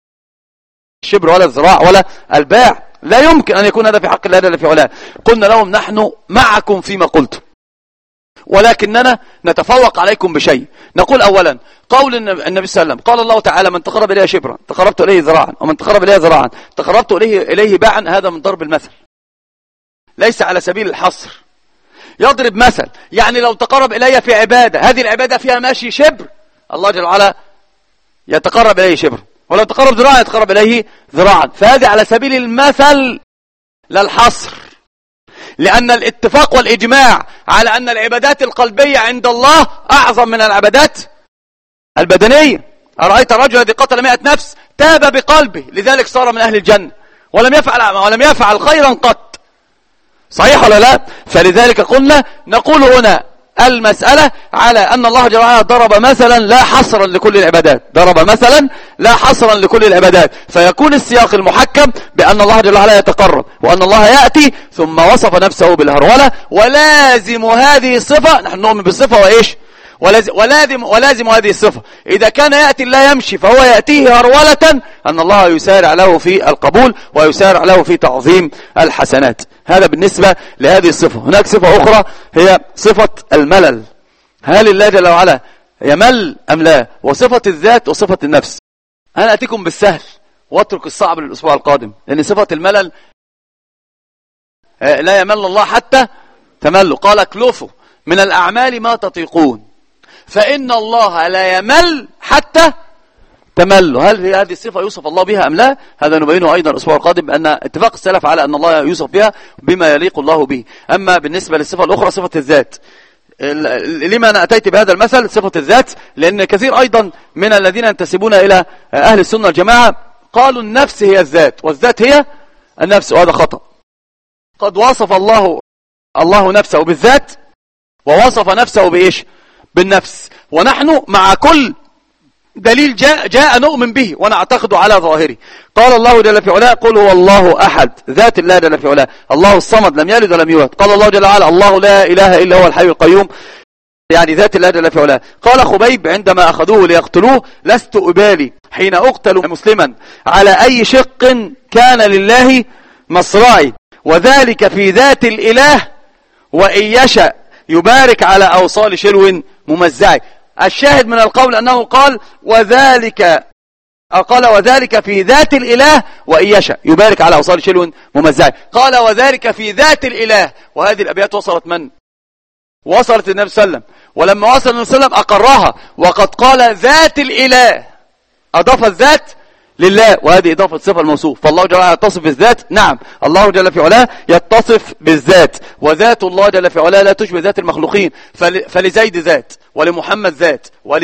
الشبر ولا الذراع ولا الباع، لا يمكن أن يكون هذا في حق الله جل في علاه. قلنا لهم نحن معكم فيما قلتم، ولكننا نتفوق عليكم بشيء. نقول أولا قول النبي صلى الله عليه وسلم قال الله تعالى من تقرب إليه شبرا تقربت إليه ذراعا ومن تقرب إليه ذراعا تقربت إليه, إليه باعا. هذا من ضرب المثل ليس على سبيل الحصر. يضرب مثل يعني لو تقرب إليه في عبادة هذه العبادة فيها ماشي شبر الله جل وعلا يتقرب إليه شبر ولو تقرب ذراعا يتقرب إليه ذراعا. فهذه على سبيل المثل لا الحصر لأن الاتفاق والإجماع على أن العبادات القلبية عند الله أعظم من العبادات البدنية. أرأيت الرجل الذي قتل مئة نفس تاب بقلبه لذلك صار من أهل الجنة ولم يفعل ولم يفعل خيرا قط. صحيح ولا لا؟ فلذلك قلنا نقول هنا المسألة على أن الله جل وعلا ضرب مثلا لا حصرا لكل العبادات ضرب مثلا لا حصرا لكل العبادات فيكون السياق المحكم بأن الله جل وعلا يتقرب وأن الله يأتي ثم وصف نفسه بالهرولة ولازم هذه الصفة. نحن نؤمن بالصفة وإيش ولازم, ولازم, ولازم هذه الصفة إذا كان يأتي لا يمشي فهو يأتيه هرولة أن الله يسارع له في القبول ويسارع له في تعظيم الحسنات. هذا بالنسبة لهذه الصفة. هناك صفة أخرى هي صفة الملل. هل الله جل وعلا يمل أم لا؟ وصفة الذات وصفة النفس. أنا أتيكم بالسهل واترك الصعب للأسبوع القادم لأن صفة الملل لا يمل الله حتى تملوا. قال اكلفوا من الأعمال ما تطيقون فإن الله لا يمل حتى تملوا. هل هذه الصفة يوصف الله بها أم لا؟ هذا نبينه أيضا الأسبوع القادم بأن اتفاق السلف على أن الله يوصف بها بما يليق الله به. أما بالنسبة للصفة الأخرى صفة الذات لما أنا أتيت بهذا المثل صفة الذات لأن كثير أيضا من الذين ينتسبون إلى أهل السنة والجماعة قالوا النفس هي الذات والذات هي النفس وهذا خطأ. قد وصف الله الله نفسه بالذات ووصف نفسه بإيش؟ بالنفس. ونحن مع كل دليل جاء, جاء نؤمن به ونعتقد على ظاهره. قال الله جل في علاه قل هو الله أحد ذات الله جل في علاه الله الصمد لم يلد ولم يولد. قال الله جل وعلا الله لا إله إلا هو الحي القيوم يعني ذات الله جل في علاه. قال خبيب عندما أخذوه ليقتلوه لست أبالي حين أقتل مسلما على أي شق كان لله مصراعي وذلك في ذات الإله وإن يشأ يبارك على أوصال شلو ممزعي. الشاهد من القول أنه قال وذلك قال وذلك في ذات الإله وإن يشأ يبارك على أوصال شلو ممزعي. قال وذلك في ذات الإله. وهذه الأبيات وصلت من؟ وصلت النبي صلى الله عليه وسلم ولما وصل النبي صلى الله عليه وسلم أقرها وقد قال ذات الإله أضاف الذات لله وهذه إضافة صفة الموصوف. فالله جل وعلا يتصف بالذات. نعم الله جل في علاه يتصف بالذات وذات الله جل في علاه لا تشبه ذات المخلوقين. فلزيد ذات ولمحمد ذات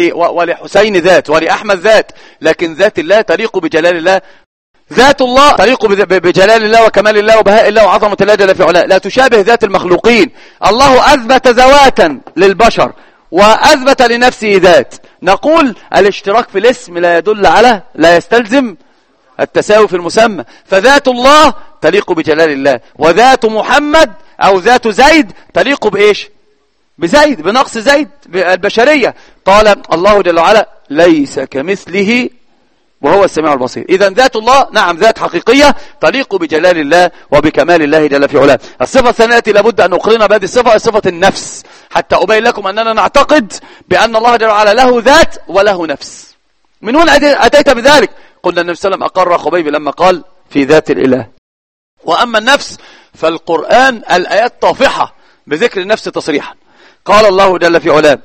ولحسين ذات ولأحمد ذات لكن ذات الله تليق بجلال الله. ذات الله تليق بجلال الله وكمال الله وبهاء الله وعظمة الله جل في علاه لا تشابه ذات المخلوقين. الله أثبت ذواتا للبشر وأثبت لنفسه ذات. نقول الاشتراك في الاسم لا يدل على لا يستلزم التساوي في المسمى. فذات الله تليق بجلال الله وذات محمد أو ذات زيد تليق بإيش؟ بزيد بنقص زيد البشرية. قال الله جل وعلا ليس كمثله وهو السميع البصير. إذن ذات الله نعم ذات حقيقية تليق بجلال الله وبكمال الله جل في علاه. الصفة الثانية التي لابد أن نقرن بهذه الصفة صفة النفس حتى أبين لكم أننا نعتقد بأن الله جل وعلا له ذات وله نفس. من هنا أتيت بذلك؟ قلنا النبي صلى الله عليه وسلم أقر خبيب لما قال في ذات الإله. وأما النفس فالقرآن الآيات طافحة بذكر النفس تصريحا. قال الله جل في علاه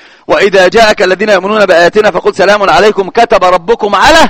وإذا جاءك الذين يؤمنون بآياتنا فقل سلام عليكم كتب ربكم على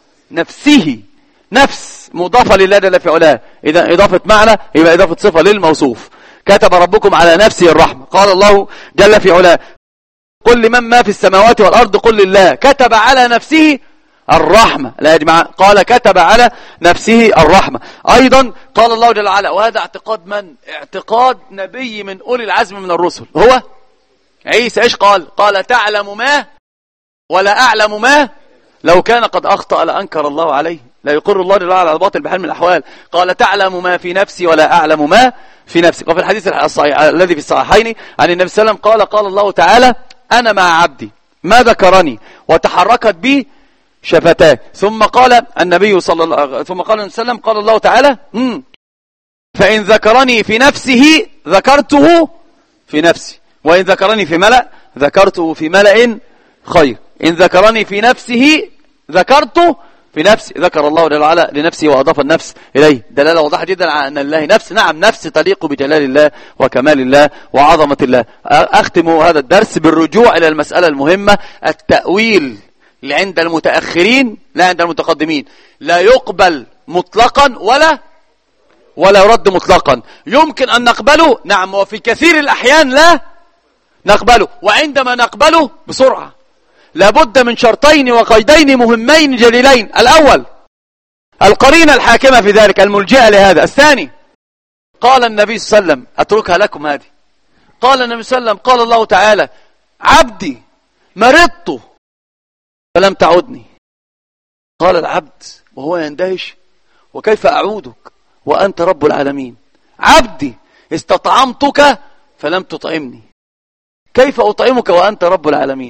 نفسه. نفس مضافة لله جل في علاه. إذا إضافة معنى يبقى إضافة صفة للموصوف. كتب ربكم على نفسه الرحمة. قال الله جل في علاه قل لمن ما في السماوات والأرض قل لله كتب على نفسه الرحمة. لا يا جماعة قال كتب على نفسه الرحمة. أيضا قال الله جل وعلا وهذا اعتقاد من؟ اعتقاد نبي من أولي العزم من الرسل هو عيسى. إيش قال؟ قال تعلم ما ولا أعلم ما لو كان قد أخطأ لأنكر الله عليه. لا يقر الله جل وعلا على الباطل بحال من الأحوال. قال تعلم ما في نفسي ولا أعلم ما في نفسك. وفي الحديث الصحيح الذي في الصحيحين عن النبي صلى الله عليه وسلم قال قال الله تعالى أنا مع عبدي ما ذكرني وتحركت بي شفتاه. ثم قال النبي صلى الله ثم قال النبي صلى الله عليه وسلم قال الله تعالى فإن ذكرني في نفسه ذكرته في نفسي وإن ذكرني في ملأ ذكرته في ملأ خير، إن ذكرني في نفسه ذكرته في نفسي. ذكر الله جل وعلا لنفسه وأضاف النفس إليه، دلالة واضحة جدا على أن الله نفس. نعم، نفس تليق بجلال الله وكمال الله وعظمة الله. أختم هذا الدرس بالرجوع إلى المسألة المهمة، التأويل اللي عند المتأخرين لا عند المتقدمين، لا يقبل مطلقا ولا ولا يرد مطلقا. يمكن أن نقبله، نعم، وفي كثير الأحيان لا نقبله، وعندما نقبله بسرعة لابد من شرطين وقيدين مهمين جليلين. الأول القرينة الحاكمة في ذلك الملجئة لهذا. الثاني قال النبي صلى الله عليه وسلم، أتركها لكم هذه، قال النبي صلى الله عليه وسلم، قال الله تعالى: عبدي مرضت فلم تعدني. قال العبد وهو يندهش: وكيف أعودك وأنت رب العالمين؟ عبدي استطعمتك فلم تطعمني، كيف أطعمك وأنت رب العالمين؟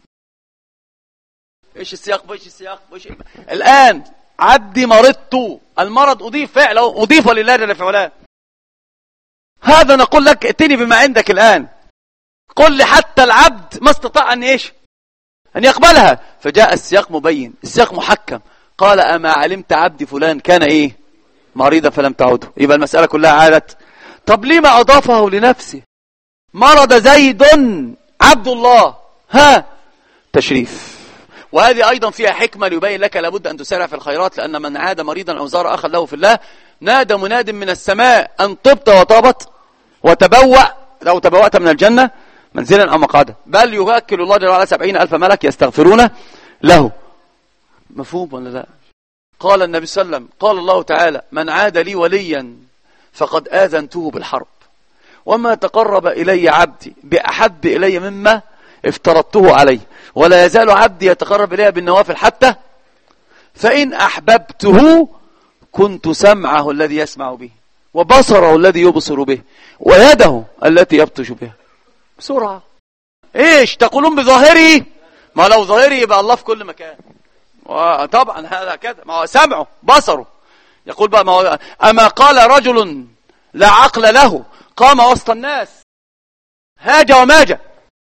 إيش السياق؟ إيش السياق؟ إيش الآن؟ عبدي مرضت، المرض أضيف فعل، أضيف لله جل وعلا. هذا نقول لك ائتني بما عندك الآن، قل لي حتى العبد ما استطاع أن إيش؟ أن يقبلها. فجاء السياق مبين، السياق محكم. قال: أما علمت عبدي فلان كان إيه؟ مريضا فلم تعوده. يبقى المسألة كلها عادت. طب لما أضافه لنفسه؟ مرض زيد عبد الله، ها، تشريف. وهذه أيضا فيها حكمة ليبين لك لابد أن تسارع في الخيرات، لأن من عاد مريضا أو زار أخا له في الله نادى مناد من السماء أن طبت وطابت وتبوأ، لو تبوأت من الجنة منزلا أو مقعدا، بل يوكل الله جل وعلا سبعين ألف ملك يستغفرون له. مفهوم ولا لا؟ قال النبي صلى الله عليه وسلم، قال الله تعالى: من عاد لي وليا فقد آذنته بالحرب، وما تقرب إلي عبدي بأحب إلي مما افترضته عليه، ولا يزال عبدي يتقرب إلي بالنوافل حتى فإن أحببته كنت سمعه الذي يسمع به، وبصره الذي يبصر به، ويده التي يبطش بها. بسرعة. إيش تقولون بظاهره؟ ما لو ظاهره يبقى الله في كل مكان، وطبعا هذا كذا، ما هو سمعه بصره. يقول بقى: ما هو أما قال رجل لا عقل له قام وسط الناس هاج وماج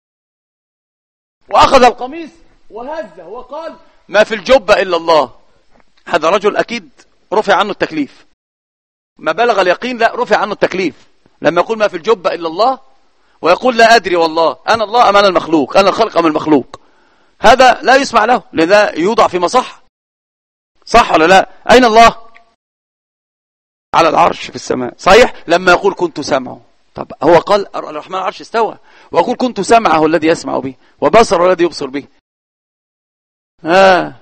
وأخذ القميص وهزه وقال: ما في الجبة إلا الله. هذا رجل أكيد رفع عنه التكليف، ما بلغ اليقين لا رفع عنه التكليف لما يقول ما في الجبة إلا الله، ويقول لا أدري والله، أنا الله أم أنا المخلوق، أنا الخلق أم المخلوق. هذا لا يسمع له، لذا يوضع في مصح. صح ولا لا؟ أين الله؟ على العرش في السماء، صحيح. لما يقول كنت سمعه، طب هو قال الرحمن على العرش استوى، ويقول كنت سمعه الذي يسمع به، وبصره الذي يبصر به. آه.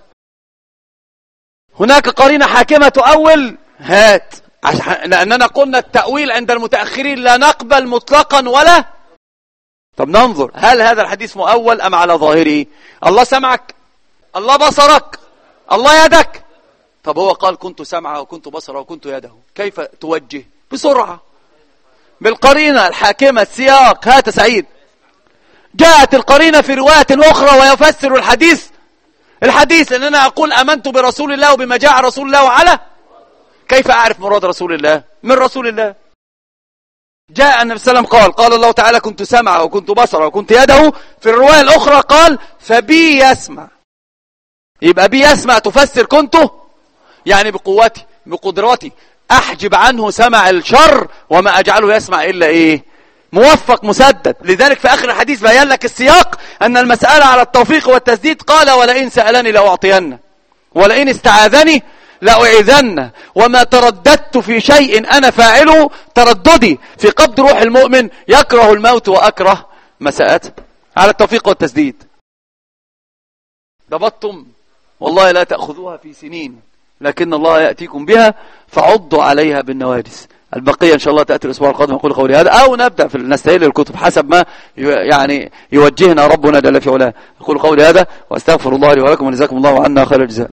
هناك قرينة حاكمة تؤول، هات، لأننا قلنا التأويل عند المتأخرين لا نقبل مطلقا ولا. طب ننظر، هل هذا الحديث مؤول أم على ظاهره؟ الله سمعك، الله بصرك، الله يدك. طب هو قال كنت سمعه وكنت بصره وكنت يده، كيف توجه؟ بسرعة بالقرينة الحاكمة السياق. هات سعيد. جاءت القرينة في رواية أخرى ويفسر الحديث الحديث لأن أنا أقول آمنت برسول الله وبما جاء رسول الله وعلى. كيف أعرف مراد رسول الله؟ من رسول الله. جاء النبي صلى الله عليه وسلم قال قال الله تعالى كنت سمعه وكنت بصره وكنت يده. في الرواية الأخرى قال فبي يسمع. يبقى بي يسمع تفسر كنت، يعني بقوتي بقدرتي أحجب عنه سمع الشر وما أجعله يسمع إلا إيه؟ موفق مسدد. لذلك في آخر الحديث بيان لك السياق أن المسألة على التوفيق والتسديد. قال ولئن سألني لأعطينه ولئن استعاذني لأعيذنه وما ترددت في شيء أنا فاعله ترددي في قبض روح المؤمن يكره الموت وأكره مساءته. على التوفيق والتسديد. ضبطتم؟ والله لا تأخذوها في سنين لكن الله يأتيكم بها فعضوا عليها بالنواجس. البقية إن شاء الله تأتي الأسبوع القادم. أقول قولي هذا أو نبدأ في نستهيل الكتب حسب ما يعني يوجهنا ربنا جل في علاه. أقول قولي هذا وأستغفر الله لي ولكم وجزاكم الله عنا خير الجزاء.